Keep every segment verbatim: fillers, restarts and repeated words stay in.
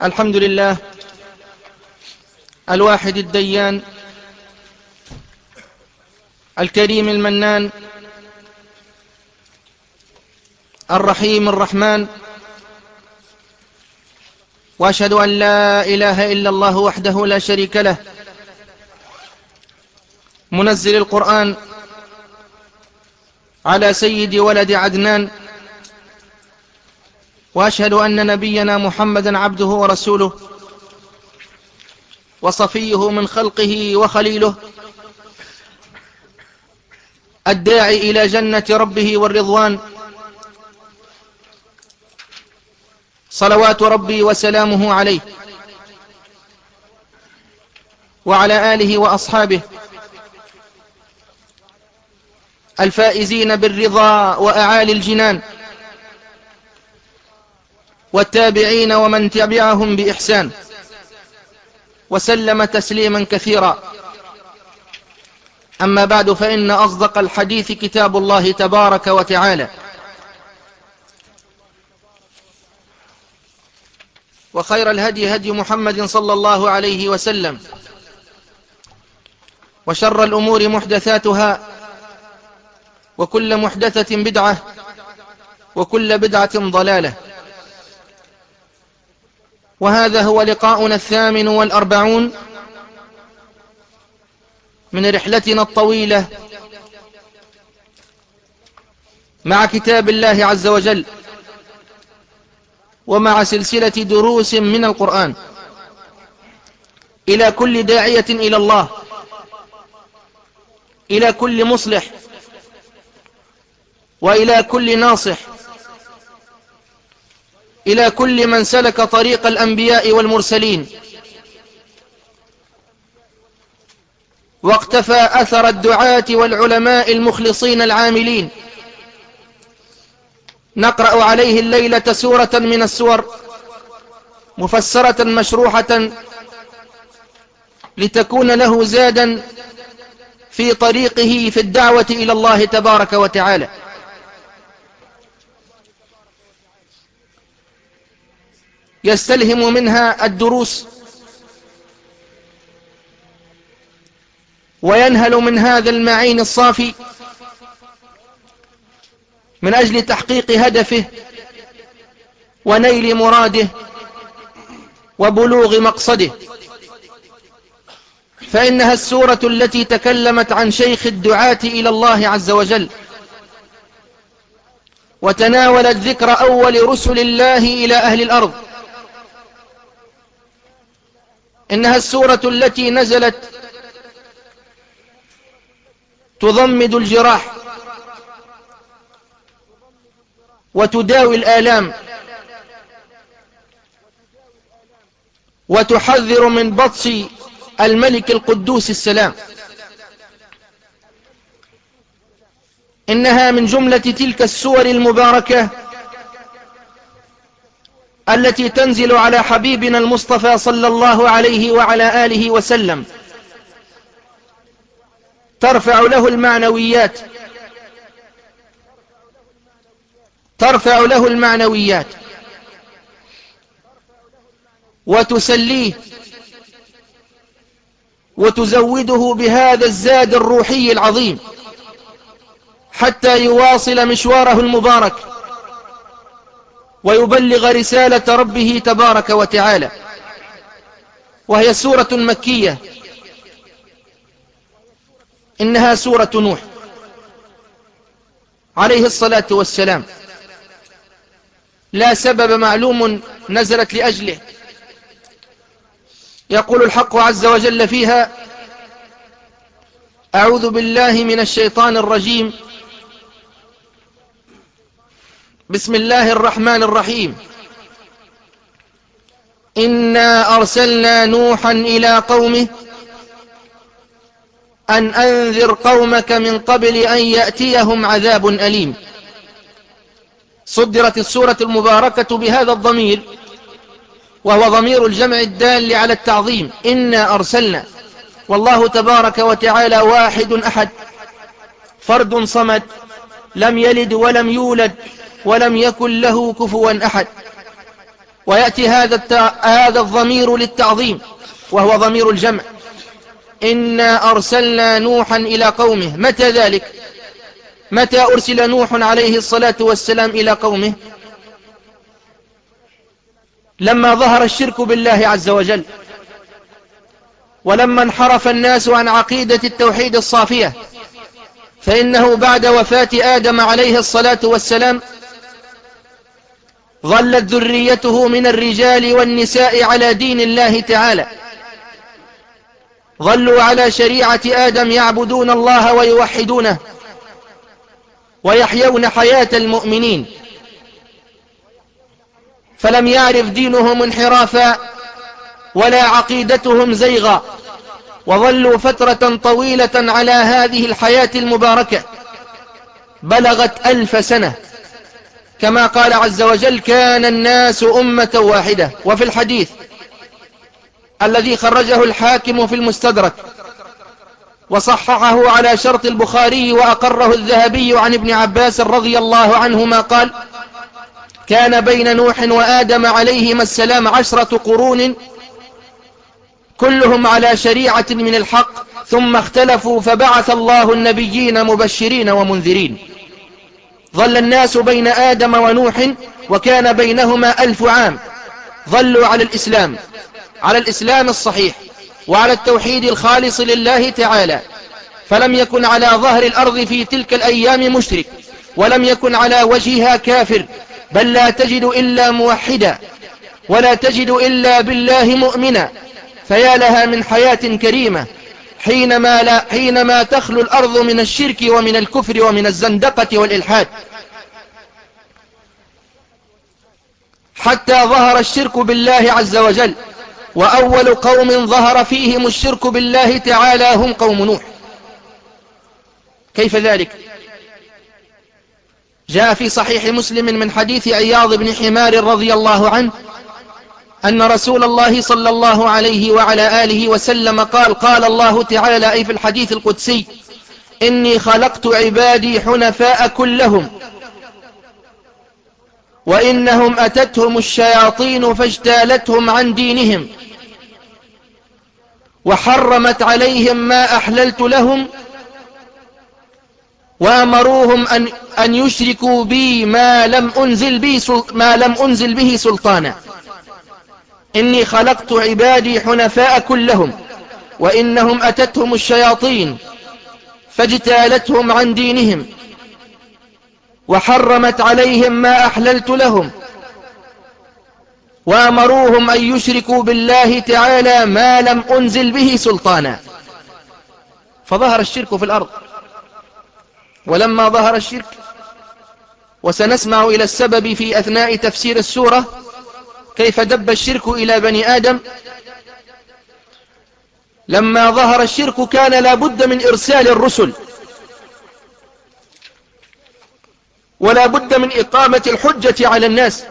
الحمد لله الواحد الديان الكريم المنان الرحيم الرحمن، وأشهد أن لا إله إلا الله وحده لا شريك له، منزل القرآن على سيد ولد عدنان، وأشهد أن نبينا محمدا عبده ورسوله وصفيه من خلقه وخليله، الداعي إلى جنة ربه والرضوان، صلوات ربي وسلامه عليه وعلى آله وأصحابه الفائزين بالرضا وأعالي الجنان، والتابعين ومن تبعهم بإحسان، وسلم تسليما كثيرا. أما بعد، فإن أصدق الحديث كتاب الله تبارك وتعالى، وخير الهدي هدي محمد صلى الله عليه وسلم، وشر الأمور محدثاتها، وكل محدثة بدعة، وكل بدعة ضلالة. وهذا هو لقاؤنا الثامن والأربعون من رحلتنا الطويلة مع كتاب الله عز وجل، ومع سلسلة دروس من القرآن، إلى كل داعية إلى الله، إلى كل مصلح، وإلى كل ناصح، إلى كل من سلك طريق الأنبياء والمرسلين واقتفى أثر الدعاة والعلماء المخلصين العاملين. نقرأ عليه الليلة سورة من السور مفسرة مشروحة لتكون له زادا في طريقه في الدعوة إلى الله تبارك وتعالى. يستلهم منها الدروس، وينهل من هذا المعين الصافي من أجل تحقيق هدفه ونيل مراده وبلوغ مقصده. فإنها السورة التي تكلمت عن شيخ الدعاة إلى الله عز وجل، وتناولت ذكر أول رسل الله إلى أهل الأرض. إنها السورة التي نزلت تضمد الجراح وتداوي الآلام، وتحذر من بطش الملك القدوس السلام. إنها من جملة تلك السور المباركة التي تنزل على حبيبنا المصطفى صلى الله عليه وعلى آله وسلم، ترفع له المعنويات ترفع له المعنويات وتسليه وتزوده بهذا الزاد الروحي العظيم، حتى يواصل مشواره المبارك ويبلغ رسالة ربه تبارك وتعالى. وهي سورة مكية، إنها سورة نوح عليه الصلاة والسلام. لا سبب معلوم نزلت لأجله. يقول الحق عز وجل فيها: أعوذ بالله من الشيطان الرجيم، بسم الله الرحمن الرحيم. إنا أرسلنا نوحا إلى قومه أن أنذر قومك من قبل أن يأتيهم عذاب أليم. صدرت السورة المباركة بهذا الضمير، وهو ضمير الجمع الدال على التعظيم. إنا أرسلنا، والله تبارك وتعالى واحد أحد، فرد صمد، لم يلد ولم يولد ولم يكن له كفوا أحد. ويأتي هذا الت... هذا الضمير للتعظيم وهو ضمير الجمع. إنا أرسلنا نوحا إلى قومه. متى ذلك؟ متى أرسل نوح عليه الصلاة والسلام إلى قومه؟ لما ظهر الشرك بالله عز وجل، ولما انحرف الناس عن عقيدة التوحيد الصافية، فإنه بعد وفاة آدم عليه الصلاة والسلام ظلت ذريته من الرجال والنساء على دين الله تعالى، ظلوا على شريعة آدم يعبدون الله ويوحدونه ويحيون حياة المؤمنين، فلم يعرف دينهم انحرافا ولا عقيدتهم زيغا، وظلوا فترة طويلة على هذه الحياة المباركة بلغت ألف سنة، كما قال عز وجل: كان الناس أمة واحدة. وفي الحديث الذي خرجه الحاكم في المستدرك وصححه على شرط البخاري وأقره الذهبي عن ابن عباس رضي الله عنهما قال: كان بين نوح وآدم عليهما السلام عشرة قرون كلهم على شريعة من الحق، ثم اختلفوا فبعث الله النبيين مبشرين ومنذرين. ظل الناس بين آدم ونوح وكان بينهما ألف عام، ظلوا على الإسلام، على الإسلام الصحيح وعلى التوحيد الخالص لله تعالى، فلم يكن على ظهر الأرض في تلك الأيام مشرك، ولم يكن على وجهها كافر، بل لا تجد إلا موحدا، ولا تجد إلا بالله مؤمنا. فيا لها من حياة كريمة حينما, لا حينما تخلو الأرض من الشرك ومن الكفر ومن الزندقة والإلحاد، حتى ظهر الشرك بالله عز وجل. وأول قوم ظهر فيهم الشرك بالله تعالى هم قوم نوح. كيف ذلك؟ جاء في صحيح مسلم من حديث عياض بن حمار رضي الله عنه أن رسول الله صلى الله عليه وعلى آله وسلم قال: قال الله تعالى، أي في الحديث القدسي: إني خلقت عبادي حنفاء كلهم، وإنهم أتتهم الشياطين فاجتالتهم عن دينهم، وحرمت عليهم ما أحللت لهم، وأمروهم أن, أن يشركوا بي ما لم أنزل, بي ما لم أنزل به سلطانا. إني خلقت عبادي حنفاء كلهم، وإنهم أتتهم الشياطين فاجتالتهم عن دينهم، وحرمت عليهم ما أحللت لهم، وأمروهم أن يشركوا بالله تعالى ما لم أنزل به سلطانا. فظهر الشرك في الأرض. ولما ظهر الشرك، وسنسمع إلى السبب في أثناء تفسير السورة كيف دب الشرك إلى بني آدم، لما ظهر الشرك كان لا بد من إرسال الرسل، ولا بد من إقامة الحجة على الناس،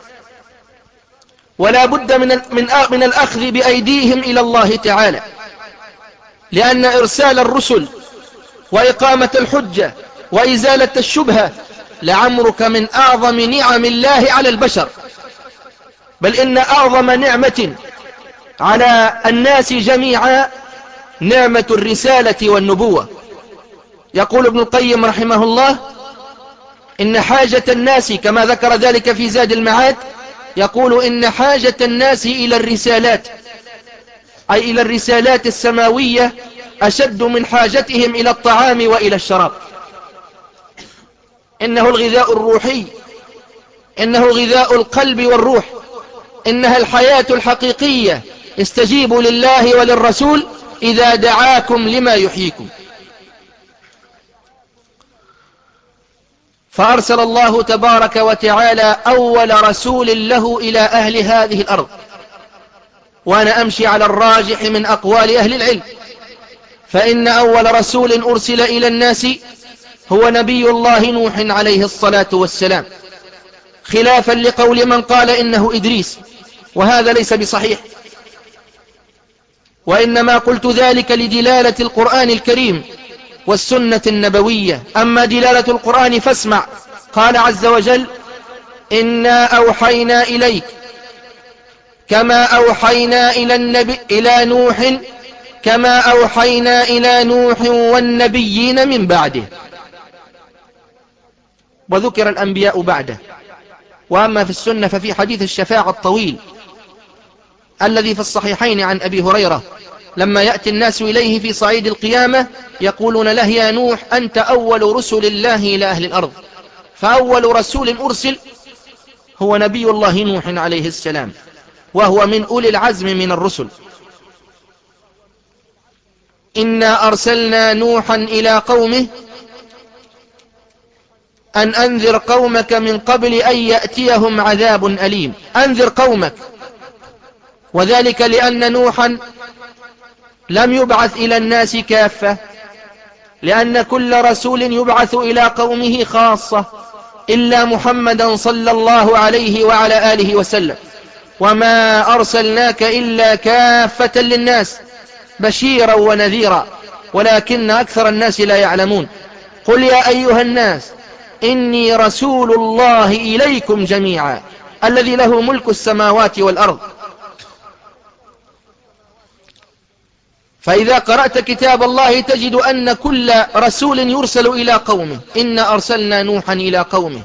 ولا بد من من من الأخذ بأيديهم إلى الله تعالى، لأن إرسال الرسل وإقامة الحجة وإزالة الشبهة لعمرك من أعظم نعم الله على البشر، بل إن أعظم نعمة على الناس جميعا نعمة الرسالة والنبوة. يقول ابن القيم رحمه الله: إن حاجة الناس، كما ذكر ذلك في زاد المعاد، يقول: إن حاجة الناس إلى الرسالات، أي إلى الرسالات السماوية، أشد من حاجتهم إلى الطعام وإلى الشراب. إنه الغذاء الروحي، إنه غذاء القلب والروح، إنها الحياة الحقيقية. استجيبوا لله وللرسول إذا دعاكم لما يحييكم. فأرسل الله تبارك وتعالى أول رسول له إلى أهل هذه الأرض، وأنا أمشي على الراجح من أقوال أهل العلم، فإن أول رسول أرسل إلى الناس هو نبي الله نوح عليه الصلاة والسلام، خلافا لقول من قال إنه إدريس، وهذا ليس بصحيح، وإنما قلت ذلك لدلالة القرآن الكريم والسنة النبوية. أما دلالة القرآن فاسمع: قال عز وجل: إنا أوحينا إليك كما أوحينا إلى, النبي إلى نوح كما أوحينا إلى نوح والنبيين من بعده. وذكر الأنبياء بعده. وأما في السنة ففي حديث الشفاعة الطويل الذي في الصحيحين عن أبي هريرة لما يأتي الناس إليه في صعيد القيامة يقولون له يا نوح أنت أول رسل الله إلى أهل الأرض. فأول رسول أرسل هو نبي الله نوح عليه السلام، وهو من أولي العزم من الرسل. إنا أرسلنا نوحا إلى قومه أن أنذر قومك من قبل أن يأتيهم عذاب أليم. أنذر قومك، وذلك لأن نوحا لم يبعث إلى الناس كافة، لأن كل رسول يبعث إلى قومه خاصة إلا محمدا صلى الله عليه وعلى آله وسلم. وما أرسلناك إلا كافة للناس بشيرا ونذيرا ولكن أكثر الناس لا يعلمون. قل يا أيها الناس إني رسول الله إليكم جميعا الذي له ملك السماوات والأرض. فإذا قرأت كتاب الله تجد أن كل رسول يرسل إلى قومه. إنا أرسلنا نوحا إلى قومه،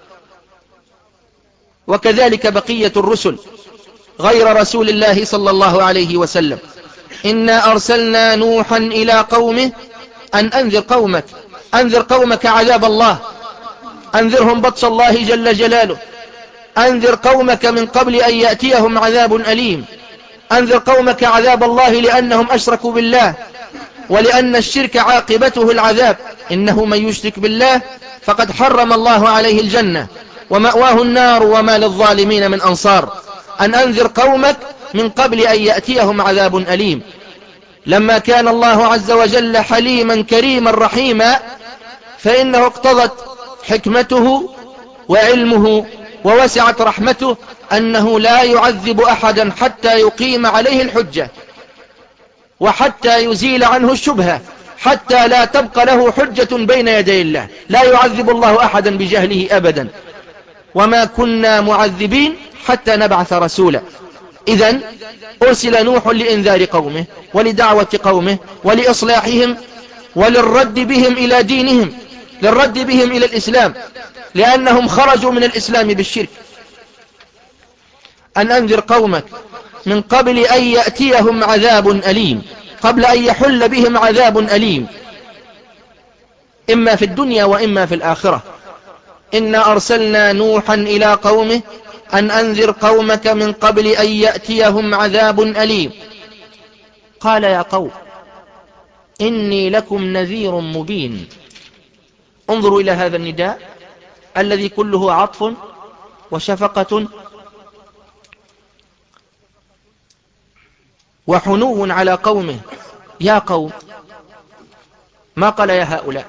وكذلك بقية الرسل غير رسول الله صلى الله عليه وسلم. إنا أرسلنا نوحا إلى قومه أن أنذر قومك أنذر قومك عذاب الله، أنذرهم بطش الله جل جلاله، أنذر قومك من قبل أن يأتيهم عذاب أليم، أنذر قومك عذاب الله لأنهم أشركوا بالله، ولأن الشرك عاقبته العذاب. إنه من يشرك بالله فقد حرم الله عليه الجنة ومأواه النار وما للظالمين من أنصار. أن أنذر قومك من قبل أن يأتيهم عذاب أليم. لما كان الله عز وجل حليما كريما رحيما فإنه اقتضت حكمته وعلمه ووسعت رحمته أنه لا يعذب أحدا حتى يقيم عليه الحجة وحتى يزيل عنه الشبهة، حتى لا تبقى له حجة بين يدي الله. لا يعذب الله أحدا بجهله أبدا. وما كنا معذبين حتى نبعث رسولا. إذن أرسل نوح لإنذار قومه ولدعوة قومه ولإصلاحهم وللرد بهم إلى دينهم، للرد بهم إلى الإسلام، لأنهم خرجوا من الإسلام بالشرك. أن أنذر قومك من قبل أن يأتيهم عذاب أليم، قبل أن يحل بهم عذاب أليم إما في الدنيا وإما في الآخرة. إنا أرسلنا نوحا إلى قومه أن أنذر قومك من قبل أن يأتيهم عذاب أليم. قال يا قوم إني لكم نذير مبين. انظروا إلى هذا النداء الذي كله عطف وشفقة وحنو على قومه. يا قوم، ما قال يا هؤلاء.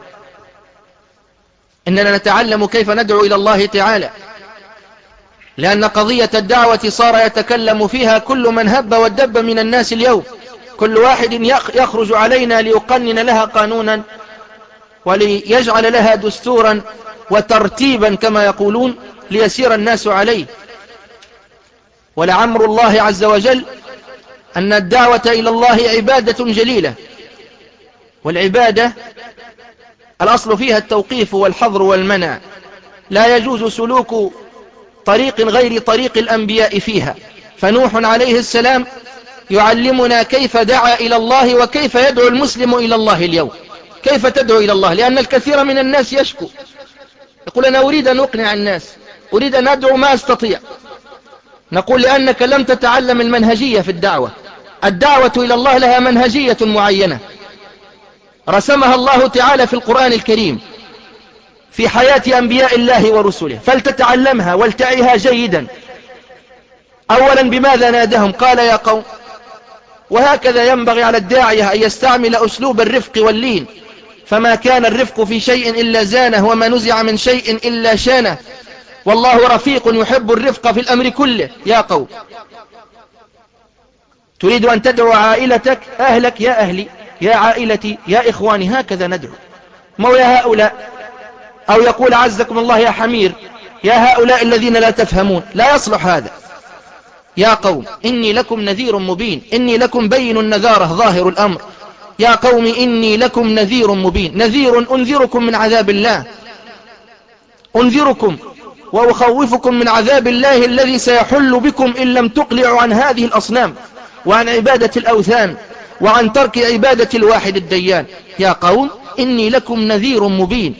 إننا نتعلم كيف ندعو إلى الله تعالى، لأن قضية الدعوة صار يتكلم فيها كل من هب ودب من الناس اليوم. كل واحد يخرج علينا ليقنن لها قانونا وليجعل لها دستورا وترتيبا كما يقولون ليسير الناس عليه. ولعمر الله عز وجل أن الدعوة إلى الله عبادة جليلة، والعبادة الأصل فيها التوقيف والحظر والمنع. لا يجوز سلوك طريق غير طريق الأنبياء فيها. فنوح عليه السلام يعلمنا كيف دعا إلى الله وكيف يدعو المسلم إلى الله اليوم. كيف تدعو إلى الله؟ لأن الكثير من الناس يشكو، يقول أنا أريد أن أقنع الناس، أريد أن أدعو ما أستطيع. نقول لأنك لم تتعلم المنهجية في الدعوة. الدعوة إلى الله لها منهجية معينة رسمها الله تعالى في القرآن الكريم في حياة أنبياء الله ورسله، فلتتعلمها والتعيها جيدا. أولا بماذا نادهم؟ قال يا قوم. وهكذا ينبغي على الداعية أن يستعمل أسلوب الرفق واللين، فما كان الرفق في شيء إلا زانه، وما نزع من شيء إلا شانه، والله رفيق يحب الرفق في الأمر كله. يا قوم، تريد أن تدعو عائلتك، أهلك يا أهلي، يا عائلتي، يا إخواني، هكذا ندعو. مو يا هؤلاء، أو يقول عزكم الله يا حمير، يا هؤلاء الذين لا تفهمون. لا يصلح هذا. يا قوم إني لكم نذير مبين، إني لكم بين النذارة ظاهر الأمر. يا قوم إني لكم نذير مبين، نذير أنذركم من عذاب الله، أنذركم وأخوفكم من عذاب الله الذي سيحل بكم إن لم تقلعوا عن هذه الأصنام وعن عبادة الأوثان وعن ترك عبادة الواحد الديان. يا قوم إني لكم نذير مبين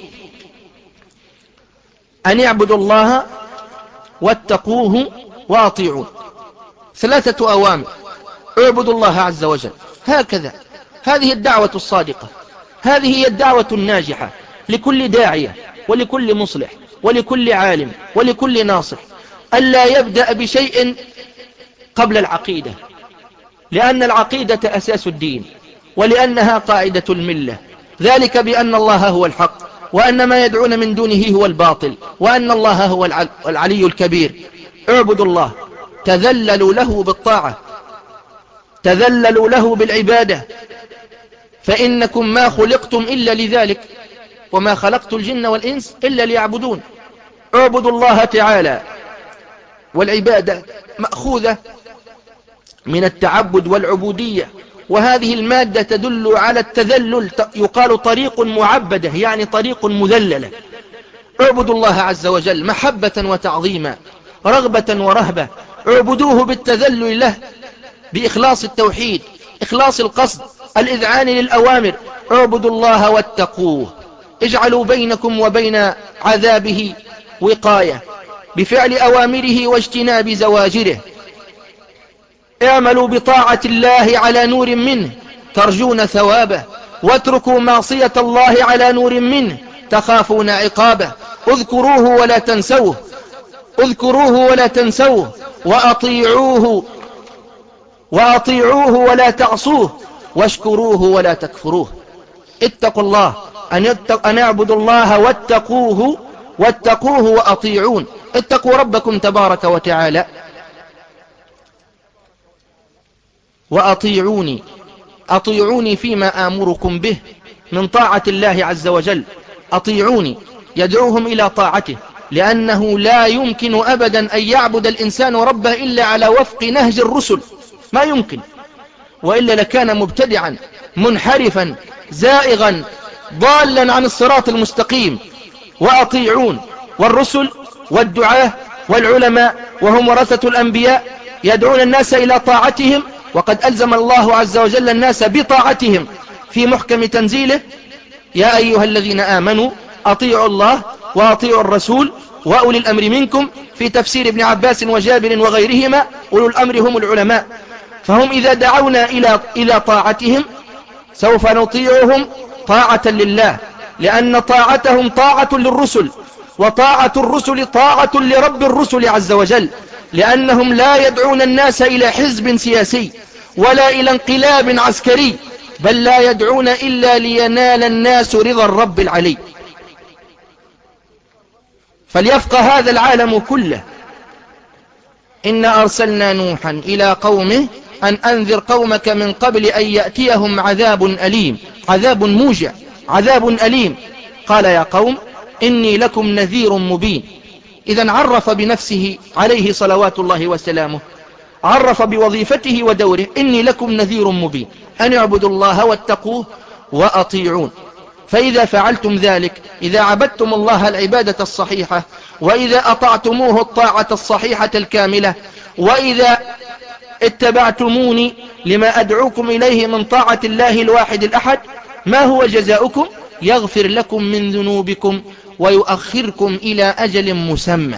أن اعبدوا الله واتقوه وأطيعون. ثلاثة أوامر: اعبدوا الله عز وجل، هكذا هذه الدعوة الصادقة، هذه هي الدعوة الناجحة لكل داعية ولكل مصلح ولكل عالم ولكل ناصح، ألا يبدأ بشيء قبل العقيدة، لأن العقيدة أساس الدين ولأنها قاعدة الملة، ذلك بأن الله هو الحق وأن ما يدعون من دونه هو الباطل وأن الله هو العلي الكبير. اعبدوا الله، تذللوا له بالطاعة، تذللوا له بالعبادة، فإنكم ما خلقتم إلا لذلك وما خلقت الجن والإنس إلا ليعبدون. اعبدوا الله تعالى، والعبادة مأخوذة من التعبد والعبودية، وهذه المادة تدل على التذلل، يقال طريق معبدة يعني طريق مذللة. اعبدوا الله عز وجل محبة وتعظيما، رغبة ورهبة، اعبدوه بالتذلل له بإخلاص التوحيد، إخلاص القصد، الإذعان للأوامر. اعبدوا الله واتقوه، اجعلوا بينكم وبين عذابه وقاية بفعل أوامره واجتناب زواجره. اعملوا بطاعة الله على نور منه ترجون ثوابه، واتركوا معصية الله على نور منه تخافون عقابه. اذكروه ولا تنسوه، اذكروه ولا تنسوه، وأطيعوه وأطيعوه ولا تعصوه، واشكروه ولا تكفروه. اتقوا الله، أن اعبدوا الله واتقوه، واتقوه وأطيعون. اتقوا ربكم تبارك وتعالى وأطيعوني، أطيعوني فيما آمركم به من طاعة الله عز وجل. أطيعوني يدعوهم إلى طاعته، لأنه لا يمكن أبدا أن يعبد الإنسان ربه إلا على وفق نهج الرسل، ما يمكن، وإلا لكان مبتدعا منحرفا زائغا ضالا عن الصراط المستقيم. وأطيعون، والرسل والدعاة والعلماء وهم ورثة الأنبياء يدعون الناس إلى طاعتهم، وقد ألزم الله عز وجل الناس بطاعتهم في محكم تنزيله: يا أيها الذين آمنوا أطيعوا الله وأطيعوا الرسول وأولي الأمر منكم. في تفسير ابن عباس وجابر وغيرهما أولو الأمر هم العلماء، فهم إذا دعونا إلى إلى طاعتهم سوف نطيعهم طاعة لله، لأن طاعتهم طاعة للرسل، وطاعة الرسل طاعة لرب الرسل عز وجل، لأنهم لا يدعون الناس إلى حزب سياسي ولا إلى انقلاب عسكري، بل لا يدعون إلا لينال الناس رضا الرب العلي. فليفقه هذا العالم كله: إنا أرسلنا نوحا إلى قومه أن أنذر قومك من قبل أن يأتيهم عذاب أليم، عذاب موجع، عذاب أليم. قال: يا قوم إني لكم نذير مبين. إذن عرف بنفسه عليه صلوات الله وسلامه، عرف بوظيفته ودوره: إني لكم نذير مبين أن اعبدوا الله واتقوه وأطيعون. فإذا فعلتم ذلك، إذا عبدتم الله العبادة الصحيحة، وإذا أطعتموه الطاعة الصحيحة الكاملة، وإذا اتبعتموني لما أدعوكم إليه من طاعة الله الواحد الأحد، ما هو جزاؤكم؟ يغفر لكم من ذنوبكم ويؤخركم إلى أجل مسمى.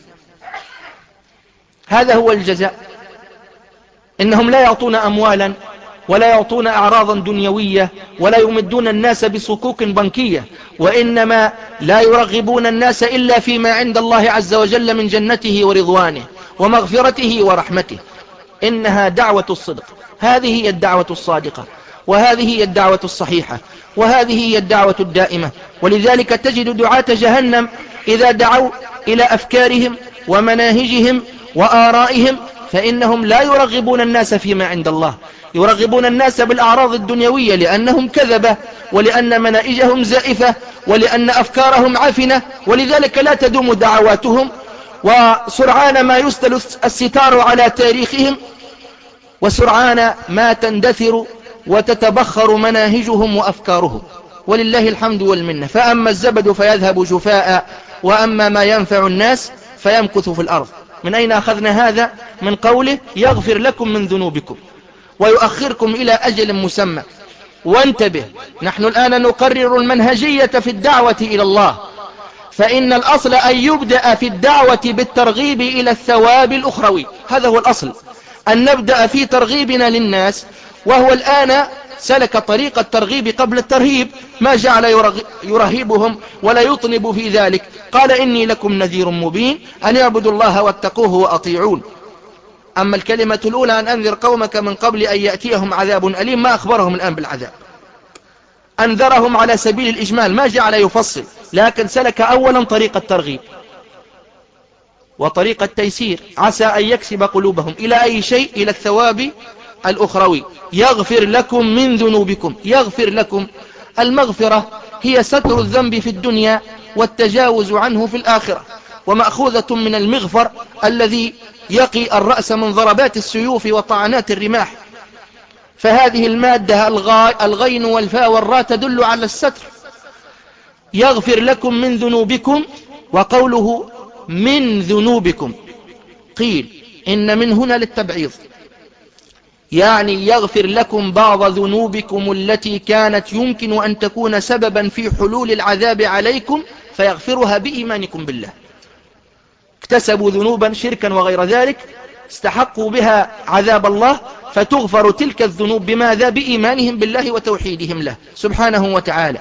هذا هو الجزاء. إنهم لا يعطون أموالا ولا يعطون أعراضا دنيوية ولا يمدون الناس بصكوك بنكية، وإنما لا يرغبون الناس إلا فيما عند الله عز وجل من جنته ورضوانه ومغفرته ورحمته. إنها دعوة الصدق، هذه هي الدعوة الصادقة، وهذه هي الدعوة الصحيحة، وهذه هي الدعوة الدائمة. ولذلك تجد دعاة جهنم إذا دعوا إلى أفكارهم ومناهجهم وآرائهم فإنهم لا يرغبون الناس فيما عند الله، يرغبون الناس بالأعراض الدنيوية، لأنهم كذبة، ولأن منائجهم زائفة، ولأن أفكارهم عفنة، ولذلك لا تدوم دعواتهم وسرعان ما يسدل الستار على تاريخهم، وسرعان ما تندثر وتتبخر مناهجهم وأفكارهم، ولله الحمد والمنة. فأما الزبد فيذهب جفاء، وأما ما ينفع الناس فيمكث في الأرض. من أين أخذنا هذا؟ من قوله يغفر لكم من ذنوبكم ويؤخركم إلى أجل مسمى. وانتبه، نحن الآن نقرر المنهجية في الدعوة إلى الله، فإن الأصل أن يبدأ في الدعوة بالترغيب إلى الثواب الأخروي. هذا هو الأصل، أن نبدأ في ترغيبنا للناس، وهو الآن سلك طريق الترغيب قبل الترهيب، ما جعل يرهبهم ولا يطنب في ذلك. قال إني لكم نذير مبين أن يعبدوا الله واتقوه وأطيعون. أما الكلمة الأولى أن أنذر قومك من قبل أن يأتيهم عذاب أليم، ما أخبرهم الآن بالعذاب، أنذرهم على سبيل الإجمال، ما جعل يفصل، لكن سلك أولا طريق الترغيب وطريق التيسير، عسى أن يكسب قلوبهم إلى أي شيء؟ إلى الثواب الأخروي. يغفر لكم من ذنوبكم. يغفر لكم، المغفرة هي ستر الذنب في الدنيا والتجاوز عنه في الآخرة، ومأخوذة من المغفر الذي يقي الرأس من ضربات السيوف وطعنات الرماح. فهذه المادة الغين والفاء والراء تدل على الستر. يغفر لكم من ذنوبكم، وقوله من ذنوبكم قيل إن من هنا للتبعيض، يعني يغفر لكم بعض ذنوبكم التي كانت يمكن أن تكون سببا في حلول العذاب عليكم، فيغفرها بإيمانكم بالله. اكتسبوا ذنوبا شركا وغير ذلك استحقوا بها عذاب الله، فتغفر تلك الذنوب بماذا؟ بإيمانهم بالله وتوحيدهم له سبحانه وتعالى.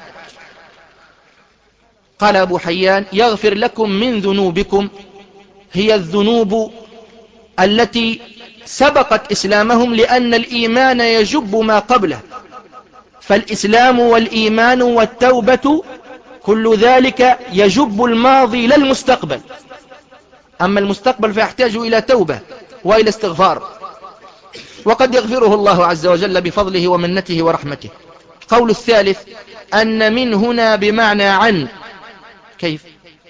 قال أبو حيان يغفر لكم من ذنوبكم، هي الذنوب التي سبقت إسلامهم، لأن الإيمان يجب ما قبله، فالإسلام والإيمان والتوبة كل ذلك يجب الماضي للمستقبل، أما المستقبل فيحتاج إلى توبة وإلى استغفار، وقد يغفره الله عز وجل بفضله ومنته ورحمته. قول الثالث أن من هنا بمعنى عن. كيف؟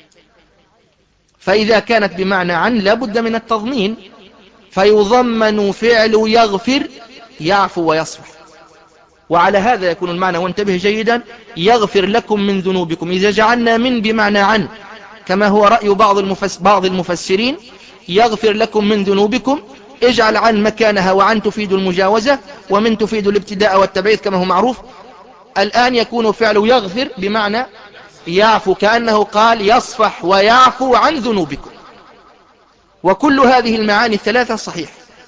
فإذا كانت بمعنى عن لابد من التضمين، فيضمن فعل يغفر يعفو ويصفح، وعلى هذا يكون المعنى. وانتبه جيدا، يغفر لكم من ذنوبكم، إذا جعلنا من بمعنى عن كما هو رأي بعض, المفس بعض المفسرين، يغفر لكم من ذنوبكم، اجعل عن مكانها، وعن تفيد المجاوزة، ومن تفيد الابتداء والتبعيد كما هو معروف. الآن يكون فعل يغفر بمعنى يعفو، كأنه قال يصفح ويعفو عن ذنوبكم. وكل هذه المعاني الثلاثة صحيح.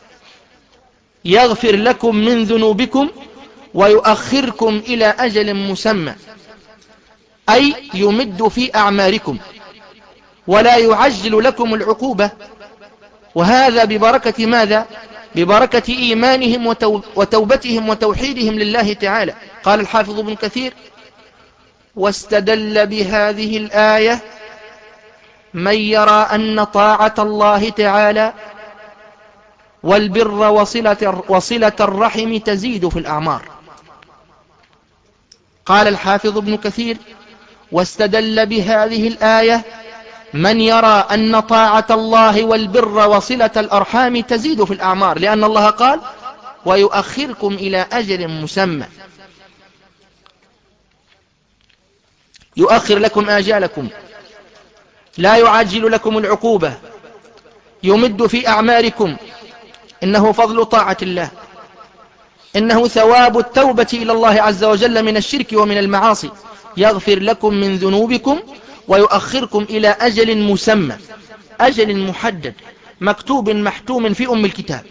يغفر لكم من ذنوبكم ويؤخركم إلى أجل مسمى، أي يمد في أعماركم ولا يعجل لكم العقوبة، وهذا ببركة ماذا؟ ببركة إيمانهم وتوبتهم وتوحيدهم لله تعالى. قال الحافظ ابن كثير واستدل بهذه الآية من يرى أن طاعة الله تعالى والبر وصلة, وصلة الرحم تزيد في الأعمار. قال الحافظ ابن كثير واستدل بهذه الآية من يرى أن طاعة الله والبر وصلة الأرحام تزيد في الأعمار، لأن الله قال ويؤخركم إلى أجل مسمى، يؤخر لكم آجالكم، لا يعجل لكم العقوبة، يمد في أعماركم. إنه فضل طاعة الله، إنه ثواب التوبة إلى الله عز وجل من الشرك ومن المعاصي. يغفر لكم من ذنوبكم ويؤخركم إلى أجل مسمى، أجل محدد مكتوب محتوم في أم الكتاب.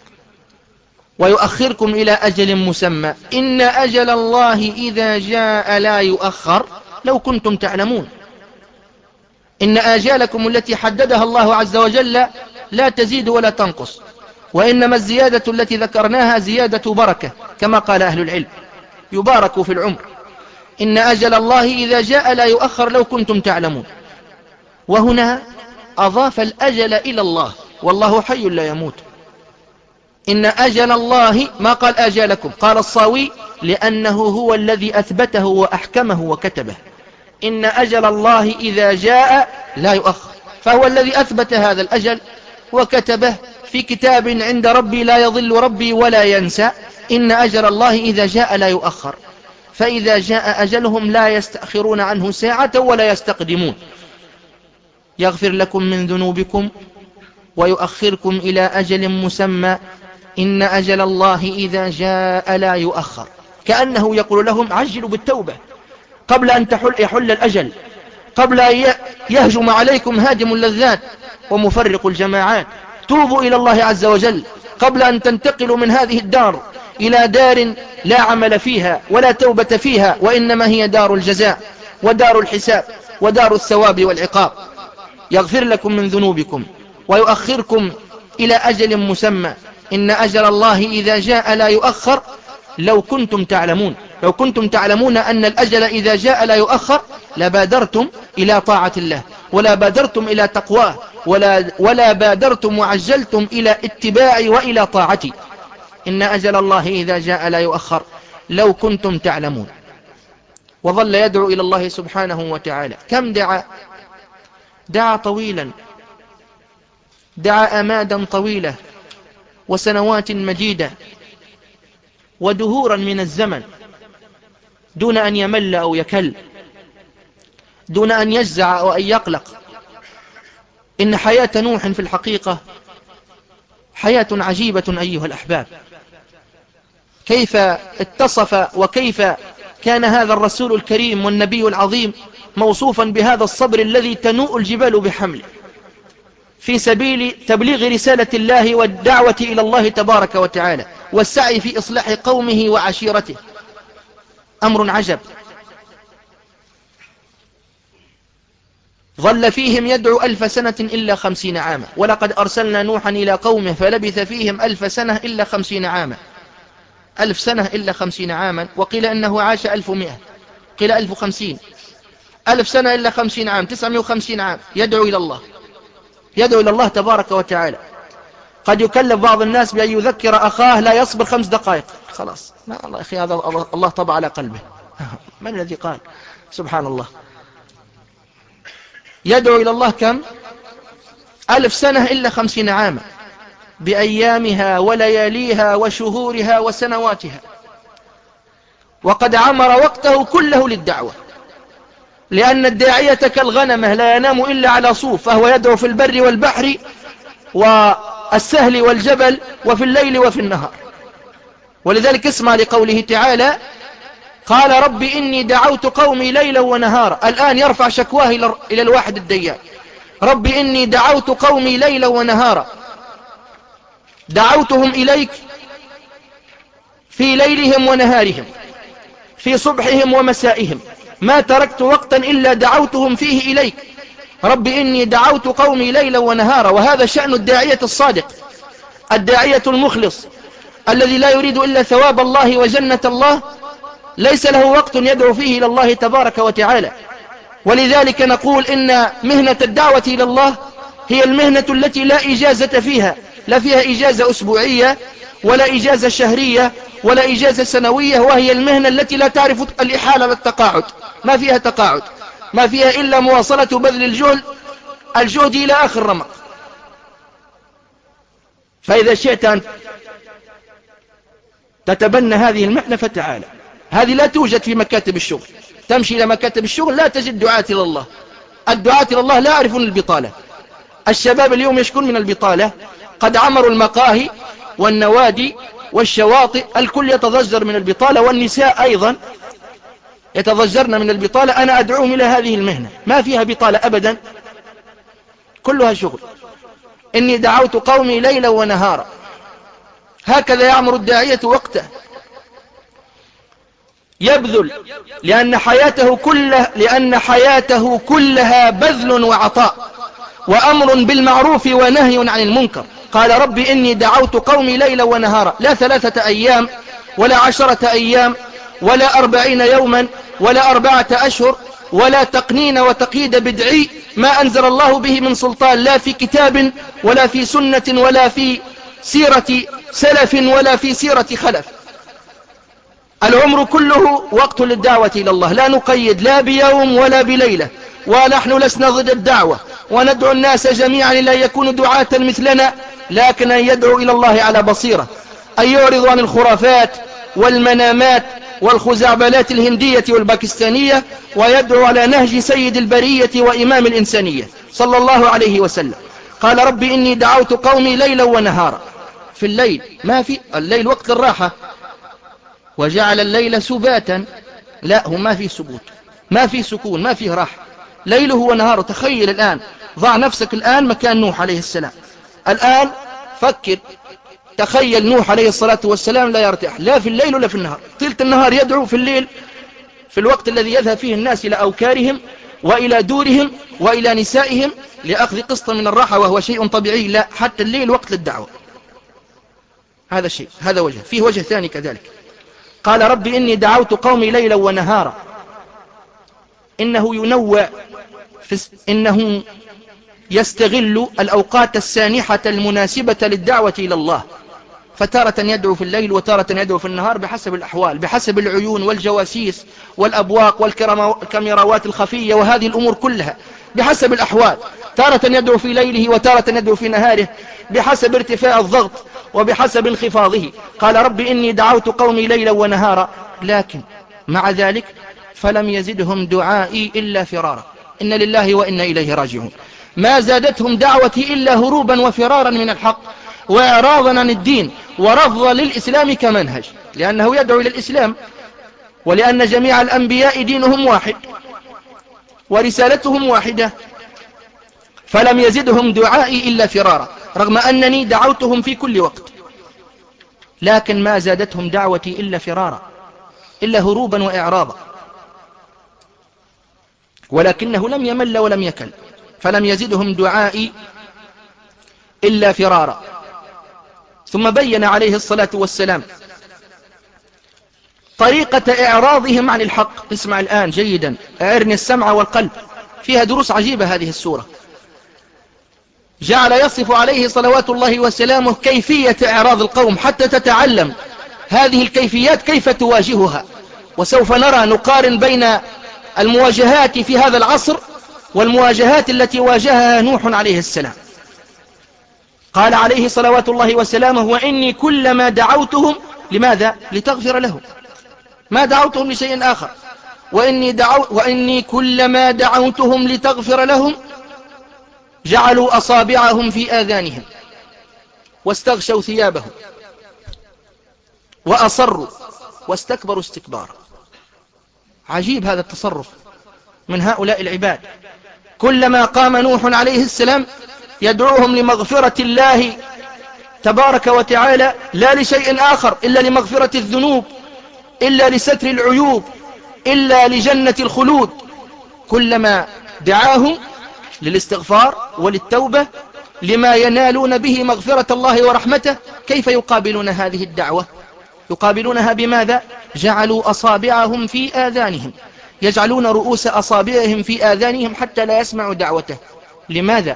ويؤخركم إلى أجل مسمى إن أجل الله إذا جاء لا يؤخر لو كنتم تعلمون. إن آجالكم التي حددها الله عز وجل لا تزيد ولا تنقص، وإنما الزيادة التي ذكرناها زيادة بركة كما قال أهل العلم، يبارك في العمر. إن أجل الله إذا جاء لا يؤخر لو كنتم تعلمون. وهنا أضاف الأجل إلى الله، والله حي لا يموت. إن أجل الله، ما قال آجالكم، قال الصاوي لأنه هو الذي أثبته وأحكمه وكتبه. إن أجل الله إذا جاء لا يؤخر، فهو الذي أثبت هذا الأجل وكتبه في كتاب عند ربي لا يضل ربي ولا ينسى. إن أجل الله إذا جاء لا يؤخر، فإذا جاء أجلهم لا يستأخرون عنه ساعة ولا يستقدمون. يغفر لكم من ذنوبكم ويؤخركم إلى أجل مسمى، إن أجل الله إذا جاء لا يؤخر. كأنه يقول لهم عجلوا بالتوبة قبل أن تحل يحل الأجل، قبل أن يهجم عليكم هاجم اللذات ومفرق الجماعات. توبوا إلى الله عز وجل قبل أن تنتقلوا من هذه الدار إلى دار لا عمل فيها ولا توبة فيها، وإنما هي دار الجزاء ودار الحساب ودار الثواب والعقاب. يغفر لكم من ذنوبكم ويؤخركم إلى أجل مسمى، إن أجل الله إذا جاء لا يؤخر. لو كنتم تعلمون لو كنتم تعلمون أن الأجل إذا جاء لا يؤخر لبادرتم إلى طاعة الله، ولا بادرتم إلى تقواه، ولا, ولا بادرتم وعجلتم إلى اتباعي وإلى طاعتي. إن أجل الله إذا جاء لا يؤخر لو كنتم تعلمون. وظل يدعو إلى الله سبحانه وتعالى. كم دعا؟ دعا طويلا، دعا أمادا طويلة وسنوات مديدة ودهورا من الزمن دون أن يمل أو يكل، دون أن يجزع أو أن يقلق. إن حياة نوح في الحقيقة حياة عجيبة أيها الأحباب. كيف اتصف وكيف كان هذا الرسول الكريم والنبي العظيم موصوفا بهذا الصبر الذي تنوء الجبال بحمله في سبيل تبليغ رسالة الله والدعوة إلى الله تبارك وتعالى والسعي في إصلاح قومه وعشيرته. أمر عجب. ظل فيهم يدعو ألف سنة إلا خمسين عاما، ولقد أرسلنا نوحا إلى قومه فلبث فيهم ألف سنة إلا خمسين عاما. ألف سنة إلا خمسين عاما، وقيل أنه عاش ألف ومئة، قيل ألف وخمسين. ألف سنة إلا خمسين عام، تسعمائة وخمسين عام يدعو إلى الله، يدعو إلى الله تبارك وتعالى. قد يكلف بعض الناس بأن يذكر أخاه لا يصبر خمس دقائق، خلاص ما الله أخي هذا الله طبع على قلبه. من الذي قال؟ سبحان الله. يدعو إلى الله كم؟ ألف سنة إلا خمسين عاما، بأيامها ولياليها وشهورها وسنواتها، وقد عمر وقته كله للدعوة، لأن الداعية كالغنمة لا ينام إلا على صوف، فهو يدعو في البر والبحر والسهل والجبل وفي الليل وفي النهار. ولذلك اسمع لقوله تعالى: قال رب إني دعوت قومي ليلا ونهارا. الآن يرفع شكواه إلى الواحد الديان: رب إني دعوت قومي ليلا ونهارا، دعوتهم إليك في ليلهم ونهارهم، في صبحهم ومسائهم، ما تركت وقتا إلا دعوتهم فيه إليك. رب إني دعوت قومي ليلا ونهارا. وهذا شأن الداعية الصادق، الداعية المخلص الذي لا يريد إلا ثواب الله وجنة الله، ليس له وقت يدعو فيه إلى الله تبارك وتعالى. ولذلك نقول إن مهنة الدعوة إلى الله هي المهنة التي لا إجازة فيها، لا فيها إجازة أسبوعية ولا إجازة شهرية ولا إجازة سنوية، وهي المهنة التي لا تعرف الإحالة والتقاعد، ما فيها تقاعد، ما فيها إلا مواصلة بذل الجهد الجهد إلى آخر رمق. فإذا شئت أن تتبنى هذه المهنة فتعالى. هذه لا توجد في مكاتب الشغل. تمشي إلى مكاتب الشغل لا تجد دعاة إلى الله. الدعاة إلى الله لا يعرفون البطالة. الشباب اليوم يشكون من البطالة، قد عمروا المقاهي والنوادي والشواطئ، الكل يتضجر من البطالة، والنساء أيضا يتضجرن من البطالة. أنا أدعوهم إلى هذه المهنة، ما فيها بطالة أبدا، كلها شغل. إني دعوت قومي ليلا ونهارا. هكذا يعمر الداعية وقته، يبذل، لأن حياته كلها لأن حياته كلها بذل وعطاء وأمر بالمعروف ونهي عن المنكر. قال رب إني دعوت قومي ليلا ونهارا، لا ثلاثة أيام ولا عشرة أيام ولا أربعين يوما ولا أربعة أشهر ولا تقنين وتقييد بدعي ما أنزل الله به من سلطان، لا في كتاب ولا في سنة ولا في سيرة سلف ولا في سيرة خلف. العمر كله وقت للدعوة إلى الله، لا نقيد لا بيوم ولا بليلة، ونحن لسنا ضد الدعوة وندعو الناس جميعا لا يكونوا دعاة مثلنا، لكن أن يدعو إلى الله على بصيرة، أن يعرض عن الخرافات والمنامات والخزعبلات الهندية والباكستانية، ويدعو على نهج سيد البرية وإمام الإنسانية صلى الله عليه وسلم. قال رب إني دعوت قومي ليلا ونهارا. في الليل، ما في الليل وقت الراحة، وجعل الليل سباتا، لا هو ما في سبوت، ما في سكون، ما فيه راحة، ليله ونهاره. تخيل الآن، ضع نفسك الآن مكان نوح عليه السلام، الآن فكر، تخيل نوح عليه الصلاة والسلام لا يرتاح لا في الليل ولا في النهار، طيلة النهار يدعو، في الليل في الوقت الذي يذهب فيه الناس إلى أوكارهم وإلى دورهم وإلى نسائهم لأخذ قسط من الراحة، وهو شيء طبيعي، لا حتى الليل وقت للدعوة. هذا شيء، هذا وجه. فيه وجه ثاني كذلك، قال رب إني دعوت قومي ليلا ونهارا. إنه ينوع، إنه يستغل الأوقات السانحة المناسبة للدعوة إلى الله، فتارة يدعو في الليل وتارة يدعو في النهار بحسب الأحوال، بحسب العيون والجواسيس والأبواق والكاميراوات الخفية وهذه الأمور كلها، بحسب الأحوال، تارة يدعو في ليله وتارة يدعو في نهاره، بحسب ارتفاع الضغط وبحسب انخفاضه. قال رب إني دعوت قومي ليلا ونهارا، لكن مع ذلك فلم يزدهم دعائي إلا فرارا. إن لله وإنا إليه راجعون. ما زادتهم دعوتي إلا هروبا وفرارا من الحق وإعراضا عن الدين ورفضا للإسلام كمنهج، لأنه يدعو إلى الإسلام، ولأن جميع الأنبياء دينهم واحد ورسالتهم واحدة. فلم يزدهم دعائي إلا فرارا، رغم أنني دعوتهم في كل وقت، لكن ما زادتهم دعوتي إلا فرارا، إلا هروبا وإعراضا. ولكنه لم يمل ولم يكل، فلم يزدهم دعائي إلا فرارا. ثم بين عليه الصلاة والسلام طريقة إعراضهم عن الحق. اسمع الآن جيدا، أعرني السمع والقلب، فيها دروس عجيبة هذه السورة. جعل يصف عليه صلوات الله وسلامه كيفية إعراض القوم حتى تتعلم هذه الكيفيات كيف تواجهها. وسوف نرى نقارن بين المواجهات في هذا العصر والمواجهات التي واجهها نوح عليه السلام. قال عليه صلوات الله وسلامه وإني كلما دعوتهم، لماذا؟ لتغفر لهم، ما دعوتهم لشيء آخر. وإني, دعو وإني كلما دعوتهم لتغفر لهم جعلوا أصابعهم في آذانهم واستغشوا ثيابهم وأصروا واستكبروا استكبارا. عجيب هذا التصرف من هؤلاء العباد. كلما قام نوح عليه السلام يدعوهم لمغفرة الله تبارك وتعالى، لا لشيء آخر إلا لمغفرة الذنوب، إلا لستر العيوب، إلا لجنة الخلود. كلما دعاهم للاستغفار وللتوبة لما ينالون به مغفرة الله ورحمته، كيف يقابلون هذه الدعوة؟ يقابلونها بماذا؟ جعلوا أصابعهم في آذانهم، يجعلون رؤوس أصابعهم في آذانهم حتى لا يسمعوا دعوته. لماذا؟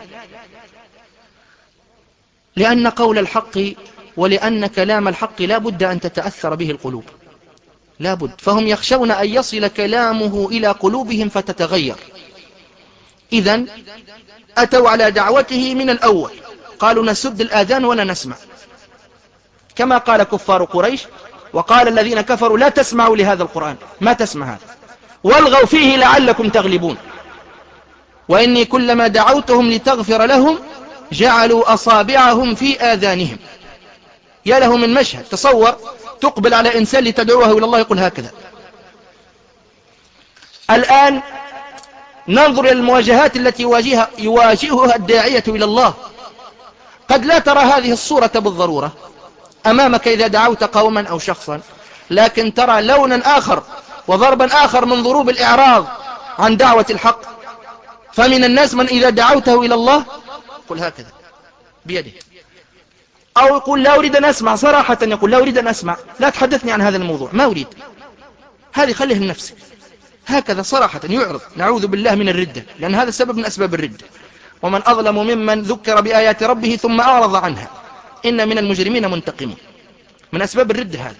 لأن قول الحق ولأن كلام الحق لا بد أن تتأثر به القلوب، لا بد. فهم يخشون أن يصل كلامه إلى قلوبهم فتتغير. إذن أتوا على دعوته من الأول، قالوا نسد الآذان ولا نسمع، كما قال كفار قريش وقال الذين كفروا لا تسمعوا لهذا القرآن، ما تسمع هذا، والغوا فيه لعلكم تغلبون. وإني كلما دعوتهم لتغفر لهم جعلوا أصابعهم في آذانهم. يا له من مشهد، تصور تقبل على إنسان لتدعوه إلى الله يقول هكذا. الآن ننظر إلى المواجهات التي يواجهها, يواجهها الداعية إلى الله. قد لا ترى هذه الصورة بالضرورة أمامك إذا دعوت قوما أو شخصا، لكن ترى لونا آخر وضربا آخر من ضروب الإعراض عن دعوة الحق. فمن الناس من إذا دعوته إلى الله يقول هكذا بيده، أو يقول لا أريد أن أسمع، صراحة يقول لا أريد أن أسمع، لا تحدثني عن هذا الموضوع، ما أريد، هذه خليه لنفسك، هكذا صراحة يعرض. نعوذ بالله من الردة، لأن هذا سبب من أسباب الردة. ومن أظلم ممن ذكر بآيات ربه ثم أعرض عنها إن من المجرمين منتقمون، من أسباب الردة هذا.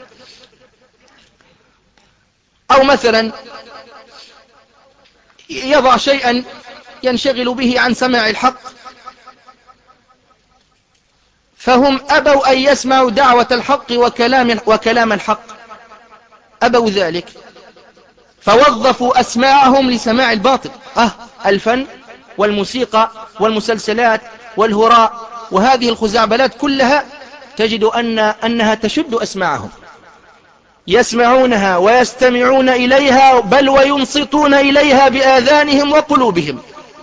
أو مثلا يضع شيئا ينشغل به عن سماع الحق، فهم أبوا أن يسمعوا دعوة الحق وكلام, وكلام الحق، أبوا ذلك، فوظفوا أسماعهم لسماع الباطل. أه الفن والموسيقى والمسلسلات والهراء وهذه الخزعبلات كلها تجد أن أنها تشد أسماعهم، يسمعونها ويستمعون إليها، بل وينصتون إليها بآذانهم وقلوبهم،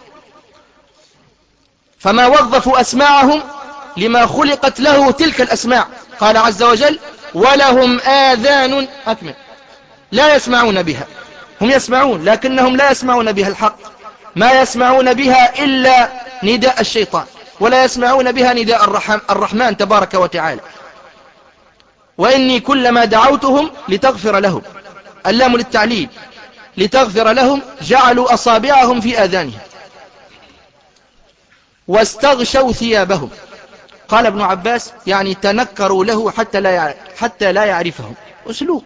فما وظفوا أسماعهم لما خلقت له تلك الأسماع. قال عز وجل: ولهم آذان أكمل لا يسمعون بها. هم يسمعون لكنهم لا يسمعون بها الحق، ما يسمعون بها إلا نداء الشيطان، ولا يسمعون بها نداء الرحمن تبارك وتعالى. وإني كلما دعوتهم لتغفر لهم، اللام للتعليل، لتغفر لهم، جعلوا أصابعهم في آذانهم واستغشوا ثيابهم. قال ابن عباس: يعني تنكروا له حتى لا حتى لا يعرفهم. أسلوب.